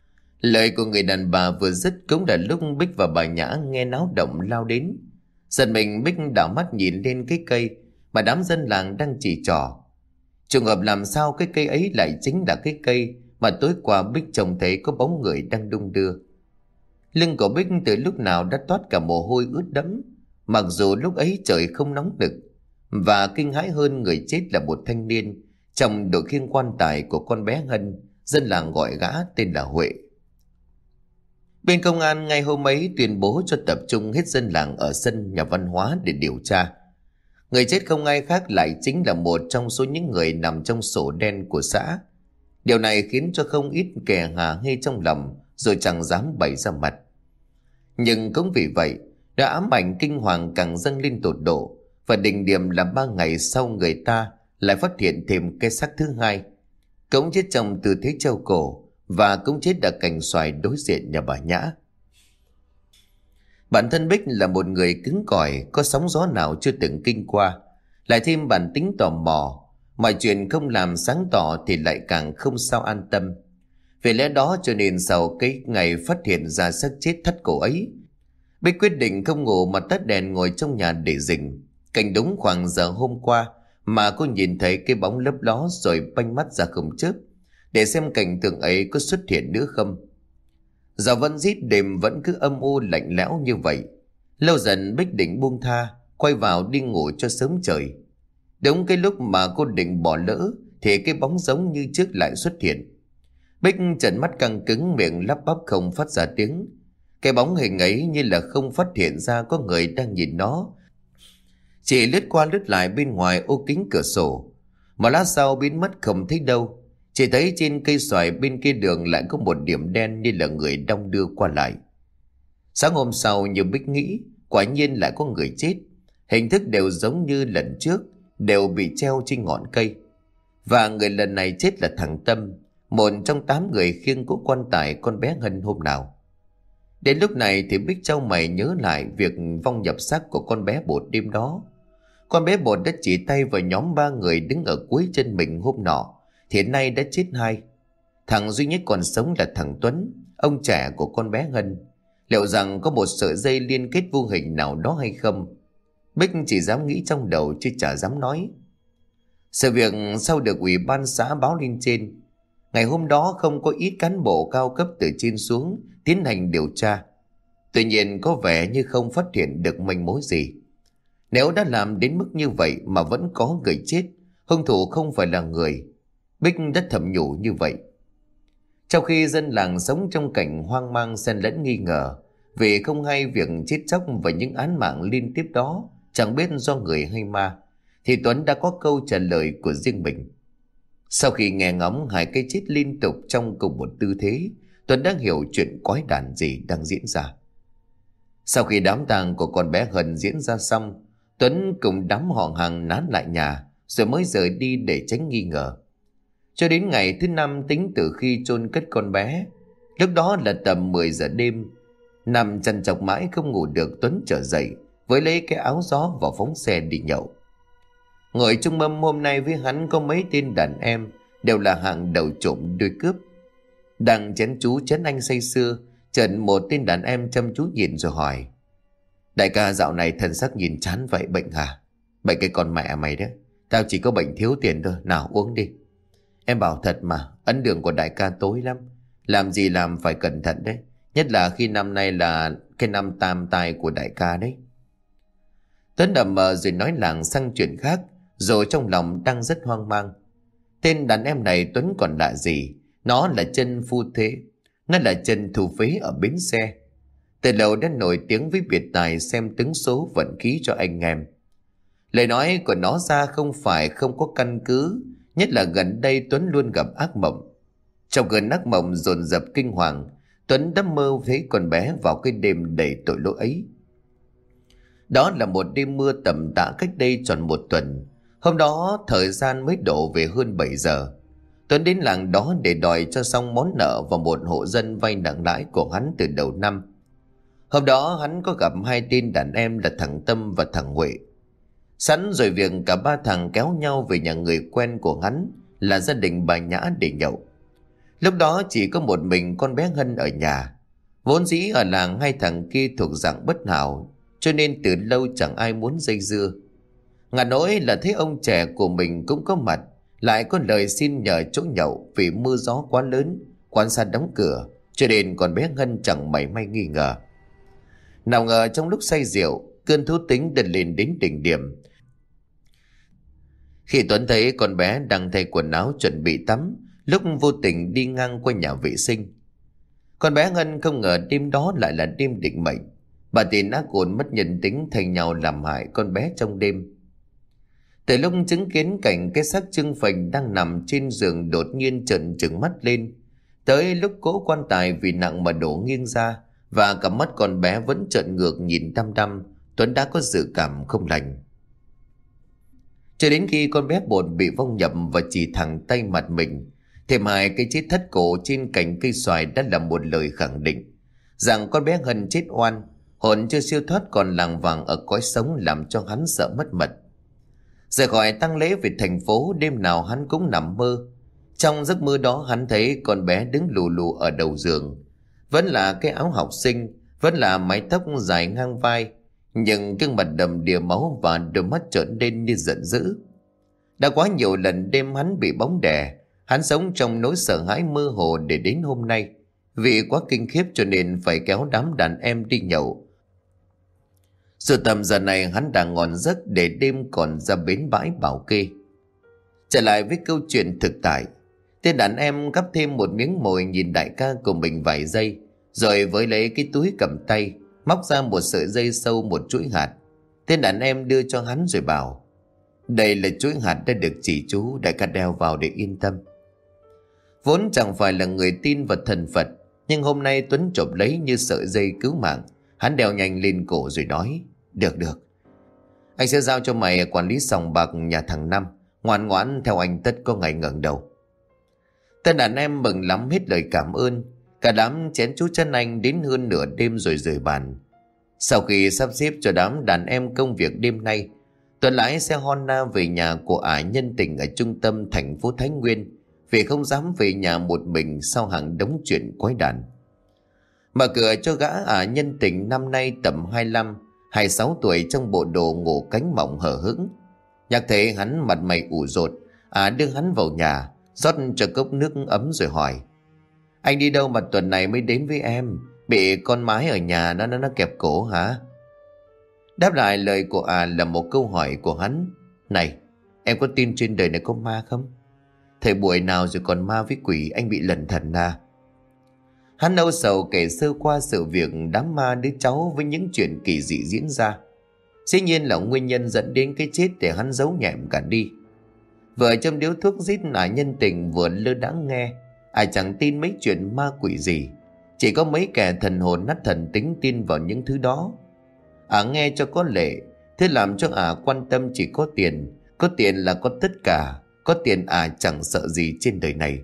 Lời của người đàn bà vừa dứt cũng là lúc Bích và bà Nhã nghe náo động lao đến. Giật mình, Bích đảo mắt nhìn lên cái cây mà đám dân làng đang chỉ trỏ. Trùng hợp làm sao cái cây ấy lại chính là cái cây mà tối qua Bích trông thấy có bóng người đang đung đưa. Lưng của Bích từ lúc nào đã toát cả mồ hôi ướt đẫm, mặc dù lúc ấy trời không nóng nực. Và kinh hãi hơn, người chết là một thanh niên trong đội khiêng quan tài của con bé Hân, dân làng gọi gã tên là Huệ. Bên công an ngày hôm ấy tuyên bố cho tập trung hết dân làng ở sân nhà văn hóa để điều tra. Người chết không ai khác lại chính là một trong số những người nằm trong sổ đen của xã. Điều này khiến cho không ít kẻ hả hê trong lòng, rồi chẳng dám bày ra mặt. Nhưng cũng vì vậy, đã ám ảnh kinh hoàng càng dâng lên tột độ, và đỉnh điểm là 3 ngày sau người ta lại phát hiện thêm cái xác thứ hai, cũng chết trong tư thế treo cổ, và cũng chết ở cành xoài đối diện nhà bà Nhã. Bản thân Bích là một người cứng cỏi, có sóng gió nào chưa từng kinh qua, lại thêm bản tính tò mò, mọi chuyện không làm sáng tỏ thì lại càng không sao an tâm. Vì lẽ đó cho nên sau cái ngày phát hiện ra xác chết thắt cổ ấy, Bích quyết định không ngủ mà tắt đèn ngồi trong nhà để rình. Cảnh đúng khoảng giờ hôm qua mà cô nhìn thấy cái bóng lấp ló rồi banh mắt ra không chớp, để xem cảnh tượng ấy có xuất hiện nữa không. Giờ vẫn rít, đêm vẫn cứ âm u lạnh lẽo như vậy. Lâu dần Bích định buông tha, quay vào đi ngủ cho sớm trời. Đúng cái lúc mà cô định bỏ lỡ thì cái bóng giống như trước lại xuất hiện. Bích trợn mắt căng cứng, miệng lắp bắp không phát ra tiếng. Cái bóng hình ấy như là không phát hiện ra có người đang nhìn nó, chỉ lướt qua lướt lại bên ngoài ô kính cửa sổ. Một lát sau biến mất không thấy đâu. Chỉ thấy trên cây xoài bên kia đường lại có một điểm đen như là người đong đưa qua lại. Sáng hôm sau, như Bích nghĩ, quả nhiên lại có người chết. Hình thức đều giống như lần trước, đều bị treo trên ngọn cây. Và người lần này chết là thằng Tâm, một trong 8 người khiêng cỗ quan tài con bé Hân hôm nào. Đến lúc này thì Bích chau mày nhớ lại việc vong nhập xác của con bé Bột đêm đó. Con bé Bột đã chỉ tay vào nhóm 3 người đứng ở cuối chân mình hôm nọ, thì nay đã chết 2. Thằng duy nhất còn sống là thằng Tuấn, ông trẻ của con bé Hân. Liệu rằng có một sợi dây liên kết vô hình nào đó hay không? Bích chỉ dám nghĩ trong đầu chứ chả dám nói. Sự việc sau được ủy ban xã báo lên trên. Ngày hôm đó không có ít cán bộ cao cấp từ trên xuống tiến hành điều tra. Tuy nhiên có vẻ như không phát hiện được manh mối gì. Nếu đã làm đến mức như vậy mà vẫn có người chết, hung thủ không phải là người. Bích đã thầm nhủ như vậy. Trong khi dân làng sống trong cảnh hoang mang xen lẫn nghi ngờ, vì không hay việc chết chóc và những án mạng liên tiếp đó chẳng biết do người hay ma, thì Tuấn đã có câu trả lời của riêng mình. Sau khi nghe ngóng 2 cái chết liên tục trong cùng một tư thế, Tuấn đã hiểu chuyện quái đản gì đang diễn ra. Sau khi đám tang của con bé Hân diễn ra xong, Tuấn cùng đám họ hàng nán lại nhà rồi mới rời đi để tránh nghi ngờ. Cho đến ngày thứ 5 tính từ khi chôn cất con bé, lúc đó là tầm 10 giờ đêm, nằm trằn trọc mãi không ngủ được, Tuấn trở dậy với lấy cái áo gió và phóng xe đi nhậu. Ngồi chung mâm hôm nay với hắn có mấy tên đàn em, đều là hạng đầu trộm đuôi cướp. Đang chén chú chén anh say sưa, chợt một tên đàn em chăm chú nhìn rồi hỏi: "Đại ca dạo này thần sắc nhìn chán vậy, bệnh hả?" "Bệnh cái con mẹ mày đấy, tao chỉ có bệnh thiếu tiền thôi, nào uống đi." "Em bảo thật mà, ấn đường của đại ca tối lắm, làm gì làm phải cẩn thận đấy, nhất là khi năm nay là cái năm tam tai của đại ca đấy." Tuấn đầm mờ rồi nói làng sang chuyện khác, rồi trong lòng đang rất hoang mang. Tên đàn em này Tuấn còn lạ gì, nó là chân phu thế, nó là chân thu phế ở bến xe. Từ lâu đã nổi tiếng với biệt tài xem tướng số vận khí cho anh em. Lời nói của nó ra không phải không có căn cứ, nhất là gần đây Tuấn luôn gặp ác mộng. Trong cơn ác mộng dồn dập kinh hoàng, Tuấn đã mơ thấy con bé vào cái đêm đầy tội lỗi ấy. Đó là một đêm mưa tầm tã cách đây tròn 1 tuần. Hôm đó thời gian mới đổ về hơn 7 giờ. Tuấn đến làng đó để đòi cho xong món nợ vào một hộ dân vay nặng lãi của hắn từ đầu năm. Hôm đó hắn có gặp 2 tên đàn em là thằng Tâm và thằng Huệ. Sẵn rồi việc cả 3 thằng kéo nhau về nhà người quen của hắn là gia đình bà Nhã để nhậu. Lúc đó chỉ có một mình con bé Hân ở nhà. Vốn dĩ ở làng hai thằng kia thuộc dạng bất hảo, cho nên từ lâu chẳng ai muốn dây dưa. Ngặt nỗi là thấy ông trẻ của mình cũng có mặt, lại có lời xin nhờ chỗ nhậu vì mưa gió quá lớn, quán xa đóng cửa, cho nên con bé Hân chẳng mảy may nghi ngờ. Nào ngờ trong lúc say rượu, cơn thú tính đã lên đến đỉnh điểm. Khi Tuấn thấy con bé đang thay quần áo chuẩn bị tắm, lúc vô tình đi ngang qua nhà vệ sinh. Con bé Hân không ngờ đêm đó lại là đêm định mệnh. Bà tiền ác ôn mất nhân tính thay nhau làm hại con bé trong đêm. Từ lúc chứng kiến cảnh cái xác trưng phình đang nằm trên giường đột nhiên trợn trừng mắt lên, tới lúc cỗ quan tài vì nặng mà đổ nghiêng ra và cả mắt con bé vẫn trợn ngược nhìn đăm đăm, Tuấn đã có dự cảm không lành. Cho đến khi con bé bột bị vong nhập và chỉ thẳng tay mặt mình, thêm hai cái chết thất cổ trên cành cây xoài đã là một lời khẳng định rằng con bé Hân chết oan, hồn chưa siêu thoát còn làng vàng ở cõi sống, làm cho hắn sợ mất mật. Rời khỏi tang lễ về thành phố, đêm nào hắn cũng nằm mơ. Trong giấc mơ đó hắn thấy con bé đứng lù lù ở đầu giường, vẫn là cái áo học sinh, vẫn là mái tóc dài ngang vai, nhưng gương mặt đầm đìa máu và đôi mắt trợn lên như giận dữ. Đã quá nhiều lần đêm hắn bị bóng đè, hắn sống trong nỗi sợ hãi mơ hồ để đến hôm nay. Vì quá kinh khiếp cho nên phải kéo đám đàn em đi nhậu. Giờ tầm giờ này hắn đang ngon giấc để đêm còn ra bến bãi Bảo Kê. Trở lại với câu chuyện thực tại, tên đàn em gắp thêm một miếng mồi nhìn đại ca của mình vài giây, rồi với lấy cái túi cầm tay móc ra một sợi dây sâu một chuỗi hạt. Tên đàn em đưa cho hắn rồi bảo: đây là chuỗi hạt đã được chỉ chú, đại ca đeo vào để yên tâm. Vốn chẳng phải là người tin vào thần Phật, nhưng hôm nay Tuấn chộp lấy như sợi dây cứu mạng. Hắn đeo nhanh lên cổ rồi nói: Được, anh sẽ giao cho mày quản lý sòng bạc nhà thằng Năm, ngoan ngoãn theo anh tất có ngày ngẩng đầu. Tên đàn em mừng lắm hết lời cảm ơn. Cả đám chén chú chân anh đến hơn nửa đêm rồi rời bàn. Sau khi sắp xếp cho đám đàn em công việc đêm nay, Tuấn lái xe Honda về nhà của ả nhân tình ở trung tâm thành phố Thái Nguyên, vì không dám về nhà một mình sau hàng đống chuyện quái đản. Mở cửa cho gã ả nhân tình năm nay tầm 25, 26 tuổi trong bộ đồ ngủ cánh mỏng hở hững. Nhắc thấy hắn mặt mày ủ rột, ả đưa hắn vào nhà, rót cho cốc nước ấm rồi hỏi: Anh đi đâu mà tuần này mới đến với em? Bị con mái ở nhà nó kẹp cổ hả? Đáp lại lời của ả là một câu hỏi của hắn: Này, em có tin trên đời này có ma không? Thời buổi nào rồi còn ma với quỷ, anh bị lẩn thần à? Hắn âu sầu kể sơ qua sự việc đám ma đứa cháu với những chuyện kỳ dị diễn ra. Dĩ nhiên là nguyên nhân dẫn đến cái chết để hắn giấu nhẹm cả đi. Vợ châm điếu thuốc rít ả nhân tình vừa lơ đãng nghe. Ai chẳng tin mấy chuyện ma quỷ gì, chỉ có mấy kẻ thần hồn nát thần tính tin vào những thứ đó. Ả nghe cho có lệ, thế làm cho ả quan tâm chỉ có tiền. Có tiền là có tất cả, có tiền ả chẳng sợ gì trên đời này.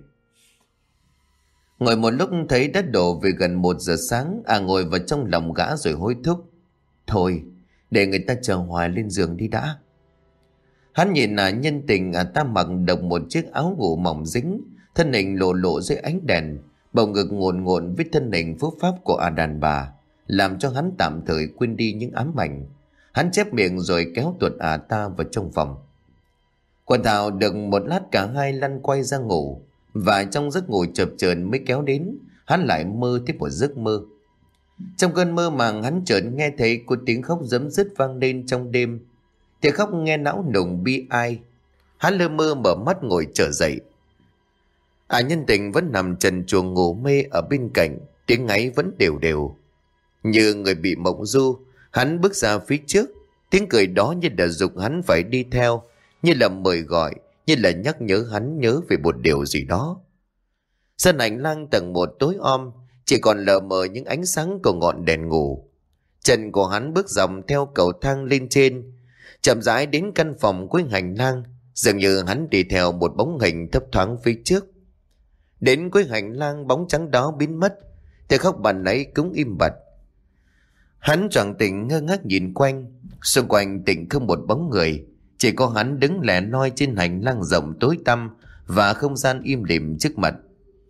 Ngồi một lúc thấy đã đổ về gần 1 giờ sáng, ả ngồi vào trong lòng gã rồi hối thúc: Thôi, để người ta chờ hoài lên giường đi đã. Hắn nhìn ả nhân tình, ả ta mặc đồng một chiếc áo ngủ mỏng dính, thân hình lộ lộ dưới ánh đèn, bầu ngực ngổn ngộn với thân hình phúc pháp của ả đàn bà, làm cho hắn tạm thời quên đi những ám ảnh. Hắn chép miệng rồi kéo tuột ả ta vào trong phòng. Quần thảo được một lát cả hai lăn quay ra ngủ, và trong giấc ngủ chập chờn mới kéo đến, hắn lại mơ tiếp một giấc mơ. Trong cơn mơ màng hắn chợt nghe thấy có tiếng khóc giấm dứt vang lên trong đêm. Tiếng khóc nghe não nùng bi ai. Hắn lơ mơ mở mắt ngồi trở dậy. Ả nhân tình vẫn nằm trần truồng ngủ mê ở bên cạnh, tiếng ngáy vẫn đều đều. Như người bị mộng du, hắn bước ra phía trước. Tiếng cười đó như đã giục hắn phải đi theo, như là mời gọi, như là nhắc nhớ hắn nhớ về một điều gì đó. Sân hành lang tầng 1 tối om, chỉ còn lờ mờ những ánh sáng của ngọn đèn ngủ. Chân của hắn bước dòng theo cầu thang lên trên, chậm rãi đến căn phòng cuối hành lang, dường như hắn đi theo một bóng hình thấp thoáng phía trước. Đến cuối hành lang, bóng trắng đó biến mất, tiếng khóc bàn nãy cũng im bặt. Hắn choàng tỉnh ngơ ngác nhìn quanh, xung quanh tỉnh không một bóng người, chỉ có hắn đứng lẻ loi trên hành lang rộng tối tăm và không gian im lìm trước mặt.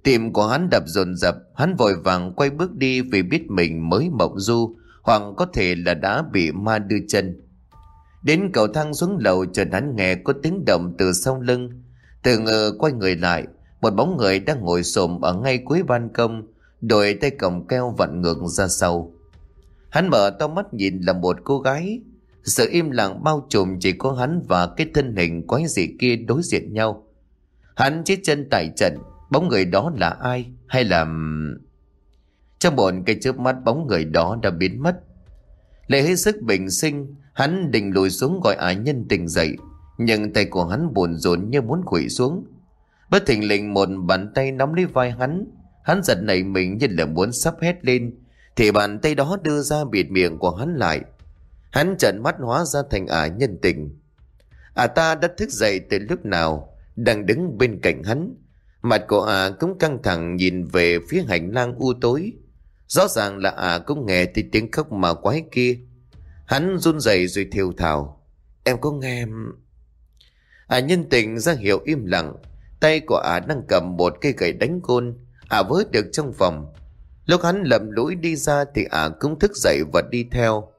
Tim của hắn đập dồn dập, hắn vội vàng quay bước đi vì biết mình mới mộng du, hoặc có thể là đã bị ma đưa chân. Đến cầu thang xuống lầu, chợt hắn nghe có tiếng động từ sau lưng. Từ ngờ quay người lại, một bóng người đang ngồi xổm ở ngay cuối ban công, đôi tay còng keo vặn ngược ra sau. Hắn mở to mắt nhìn là một cô gái. Sự im lặng bao trùm, chỉ có hắn và cái thân hình quái dị kia đối diện nhau. Hắn chết chân tại trận. Bóng người đó là ai? Hay là... Trong một cái chớp mắt, bóng người đó đã biến mất. Lại hết sức bình sinh, hắn định lùi xuống gọi Ả Nhân Tình dậy, nhưng tay của hắn buồn rộn như muốn khuỵu xuống. Bất thình lình một bàn tay nắm lấy vai hắn. Hắn giật nảy mình như là muốn sắp hét lên, thì bàn tay đó đưa ra bịt miệng của hắn lại. Hắn trợn mắt, hóa ra thành Ả Nhân Tình. Ta đã thức dậy từ lúc nào, đang đứng bên cạnh hắn. Mặt của cũng căng thẳng nhìn về phía hành lang u tối. Rõ ràng là cũng nghe thấy tiếng khóc ma quái kia. Hắn run rẩy rồi thều thào: "Em có nghe em?" Nhân Tình ra hiệu im lặng. Tay của đang cầm một cây gậy đánh côn. Vớt được trong phòng. Lúc hắn lầm lũi đi ra thì cũng thức dậy và đi theo.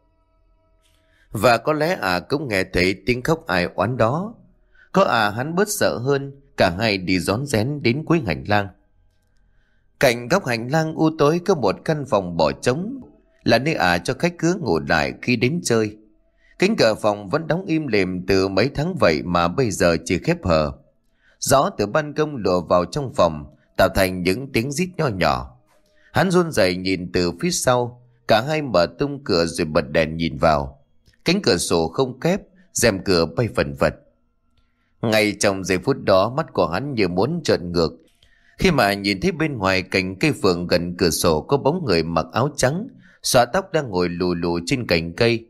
Và có lẽ cũng nghe thấy tiếng khóc ai oán đó. Có hắn bớt sợ hơn. Cả hai đi rón rén đến cuối hành lang. Cạnh góc hành lang u tối có một căn phòng bỏ trống, là nơi cho khách cứ ngủ lại khi đến chơi. Cánh cửa phòng vẫn đóng im lìm từ mấy tháng vậy mà bây giờ chỉ khép hờ. Gió từ ban công lùa vào trong phòng, tạo thành những tiếng rít nho nhỏ. Hắn run rẩy nhìn từ phía sau. Cả hai mở tung cửa rồi bật đèn nhìn vào. Cánh cửa sổ không khép, rèm cửa bay phần phật. Ngay trong giây phút đó, mắt của hắn như muốn trợn ngược khi mà nhìn thấy bên ngoài cạnh cây phượng gần cửa sổ có bóng người mặc áo trắng, xõa tóc đang ngồi lù lù trên cành cây.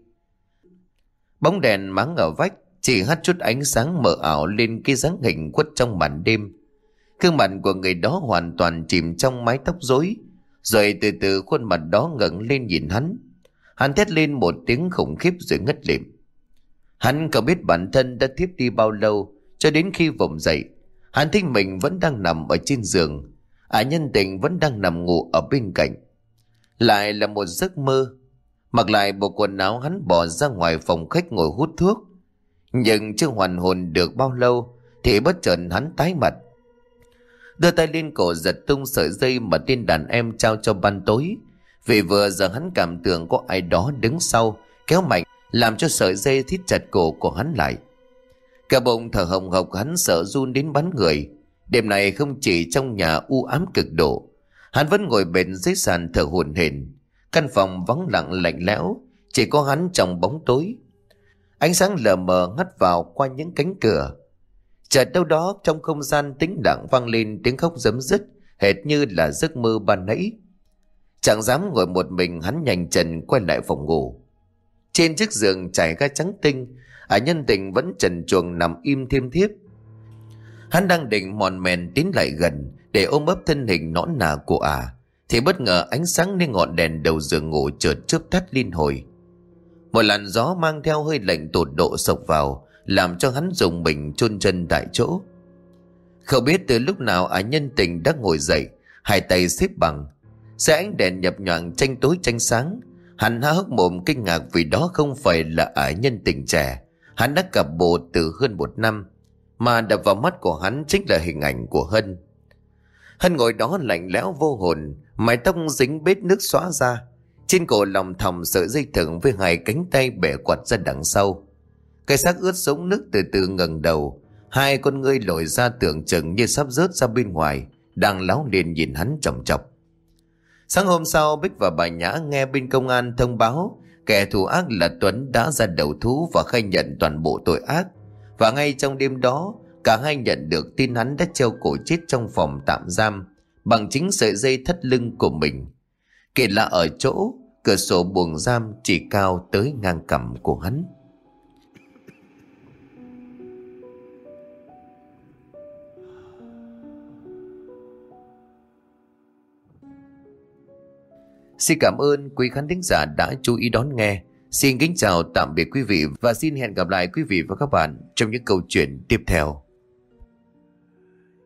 Bóng đèn máng ở vách chỉ hắt chút ánh sáng mờ ảo lên cái dáng hình khuất trong màn đêm. Gương mặt của người đó hoàn toàn chìm trong mái tóc rối, rồi từ từ khuôn mặt đó ngẩng lên nhìn hắn. Hắn thét lên một tiếng khủng khiếp rồi ngất lịm. Hắn không biết bản thân đã thiếp đi bao lâu, cho đến khi vùng dậy, hắn thấy mình vẫn đang nằm ở trên giường. Nhân Tình vẫn đang nằm ngủ ở bên cạnh. Lại là một giấc mơ. Mặc lại bộ quần áo, hắn bỏ ra ngoài phòng khách ngồi hút thuốc. Nhưng chưa hoàn hồn được bao lâu thì bất chợt hắn tái mặt. Đưa tay lên cổ giật tung sợi dây mà tên đàn em trao cho ban tối. Vì vừa giờ hắn cảm tưởng có ai đó đứng sau kéo mạnh, làm cho sợi dây thít chặt cổ của hắn lại. Cả bụng thở hồng hộc, hắn sợ run đến bắn người. Đêm này không chỉ trong nhà u ám cực độ, hắn vẫn ngồi bệt dưới sàn thở hổn hển. Căn phòng vắng lặng lạnh lẽo, chỉ có hắn trong bóng tối. Ánh sáng lờ mờ ngắt vào qua những cánh cửa. Chợt đâu đó trong không gian tĩnh lặng vang lên tiếng khóc rấm rứt, hệt như là giấc mơ ban nãy. Chẳng dám ngồi một mình, hắn nhanh chân quay lại phòng ngủ. Trên chiếc giường trải ga trắng tinh, Nhân Tình vẫn trần truồng nằm im thiêm thiếp. Hắn đang định mòn mèn tiến lại gần để ôm ấp thân hình nõn nà của thì bất ngờ ánh sáng lên ngọn đèn đầu giường ngủ chợt chớp tắt liên hồi. Một làn gió mang theo hơi lạnh tột độ sộc vào, làm cho hắn rùng mình chôn chân tại chỗ. Không biết từ lúc nào Nhân Tình đã ngồi dậy, hai tay xếp bằng. Dưới ánh đèn nhập nhoạng tranh tối tranh sáng, hắn há hốc mồm kinh ngạc vì đó không phải là Nhân Tình trẻ hắn đã gặp bộ từ hơn 1 năm, mà đập vào mắt của hắn chính là hình ảnh của Hân. Hân ngồi đó lạnh lẽo vô hồn, mái tóc dính bết nước xõa ra, trên cổ lòng thòng sợi dây thừng với 2 cánh tay bẻ quạt ra đằng sau. Cái xác ướt sũng nước từ từ ngẩng đầu, 2 con ngươi lồi ra tưởng chừng như sắp rớt ra bên ngoài, đang láo liền nhìn hắn chòng chọc. Sáng hôm sau, Bích và bà Nhã nghe bên công an thông báo kẻ thù ác là Tuấn đã ra đầu thú và khai nhận toàn bộ tội ác. Và ngay trong đêm đó, cả hai nhận được tin hắn đã treo cổ chết trong phòng tạm giam bằng chính sợi dây thắt lưng của mình. Kể là ở chỗ cửa sổ buồng giam chỉ cao tới ngang cằm của hắn. Xin cảm ơn quý khán thính giả đã chú ý đón nghe. Xin kính chào tạm biệt quý vị và xin hẹn gặp lại quý vị và các bạn trong những câu chuyện tiếp theo.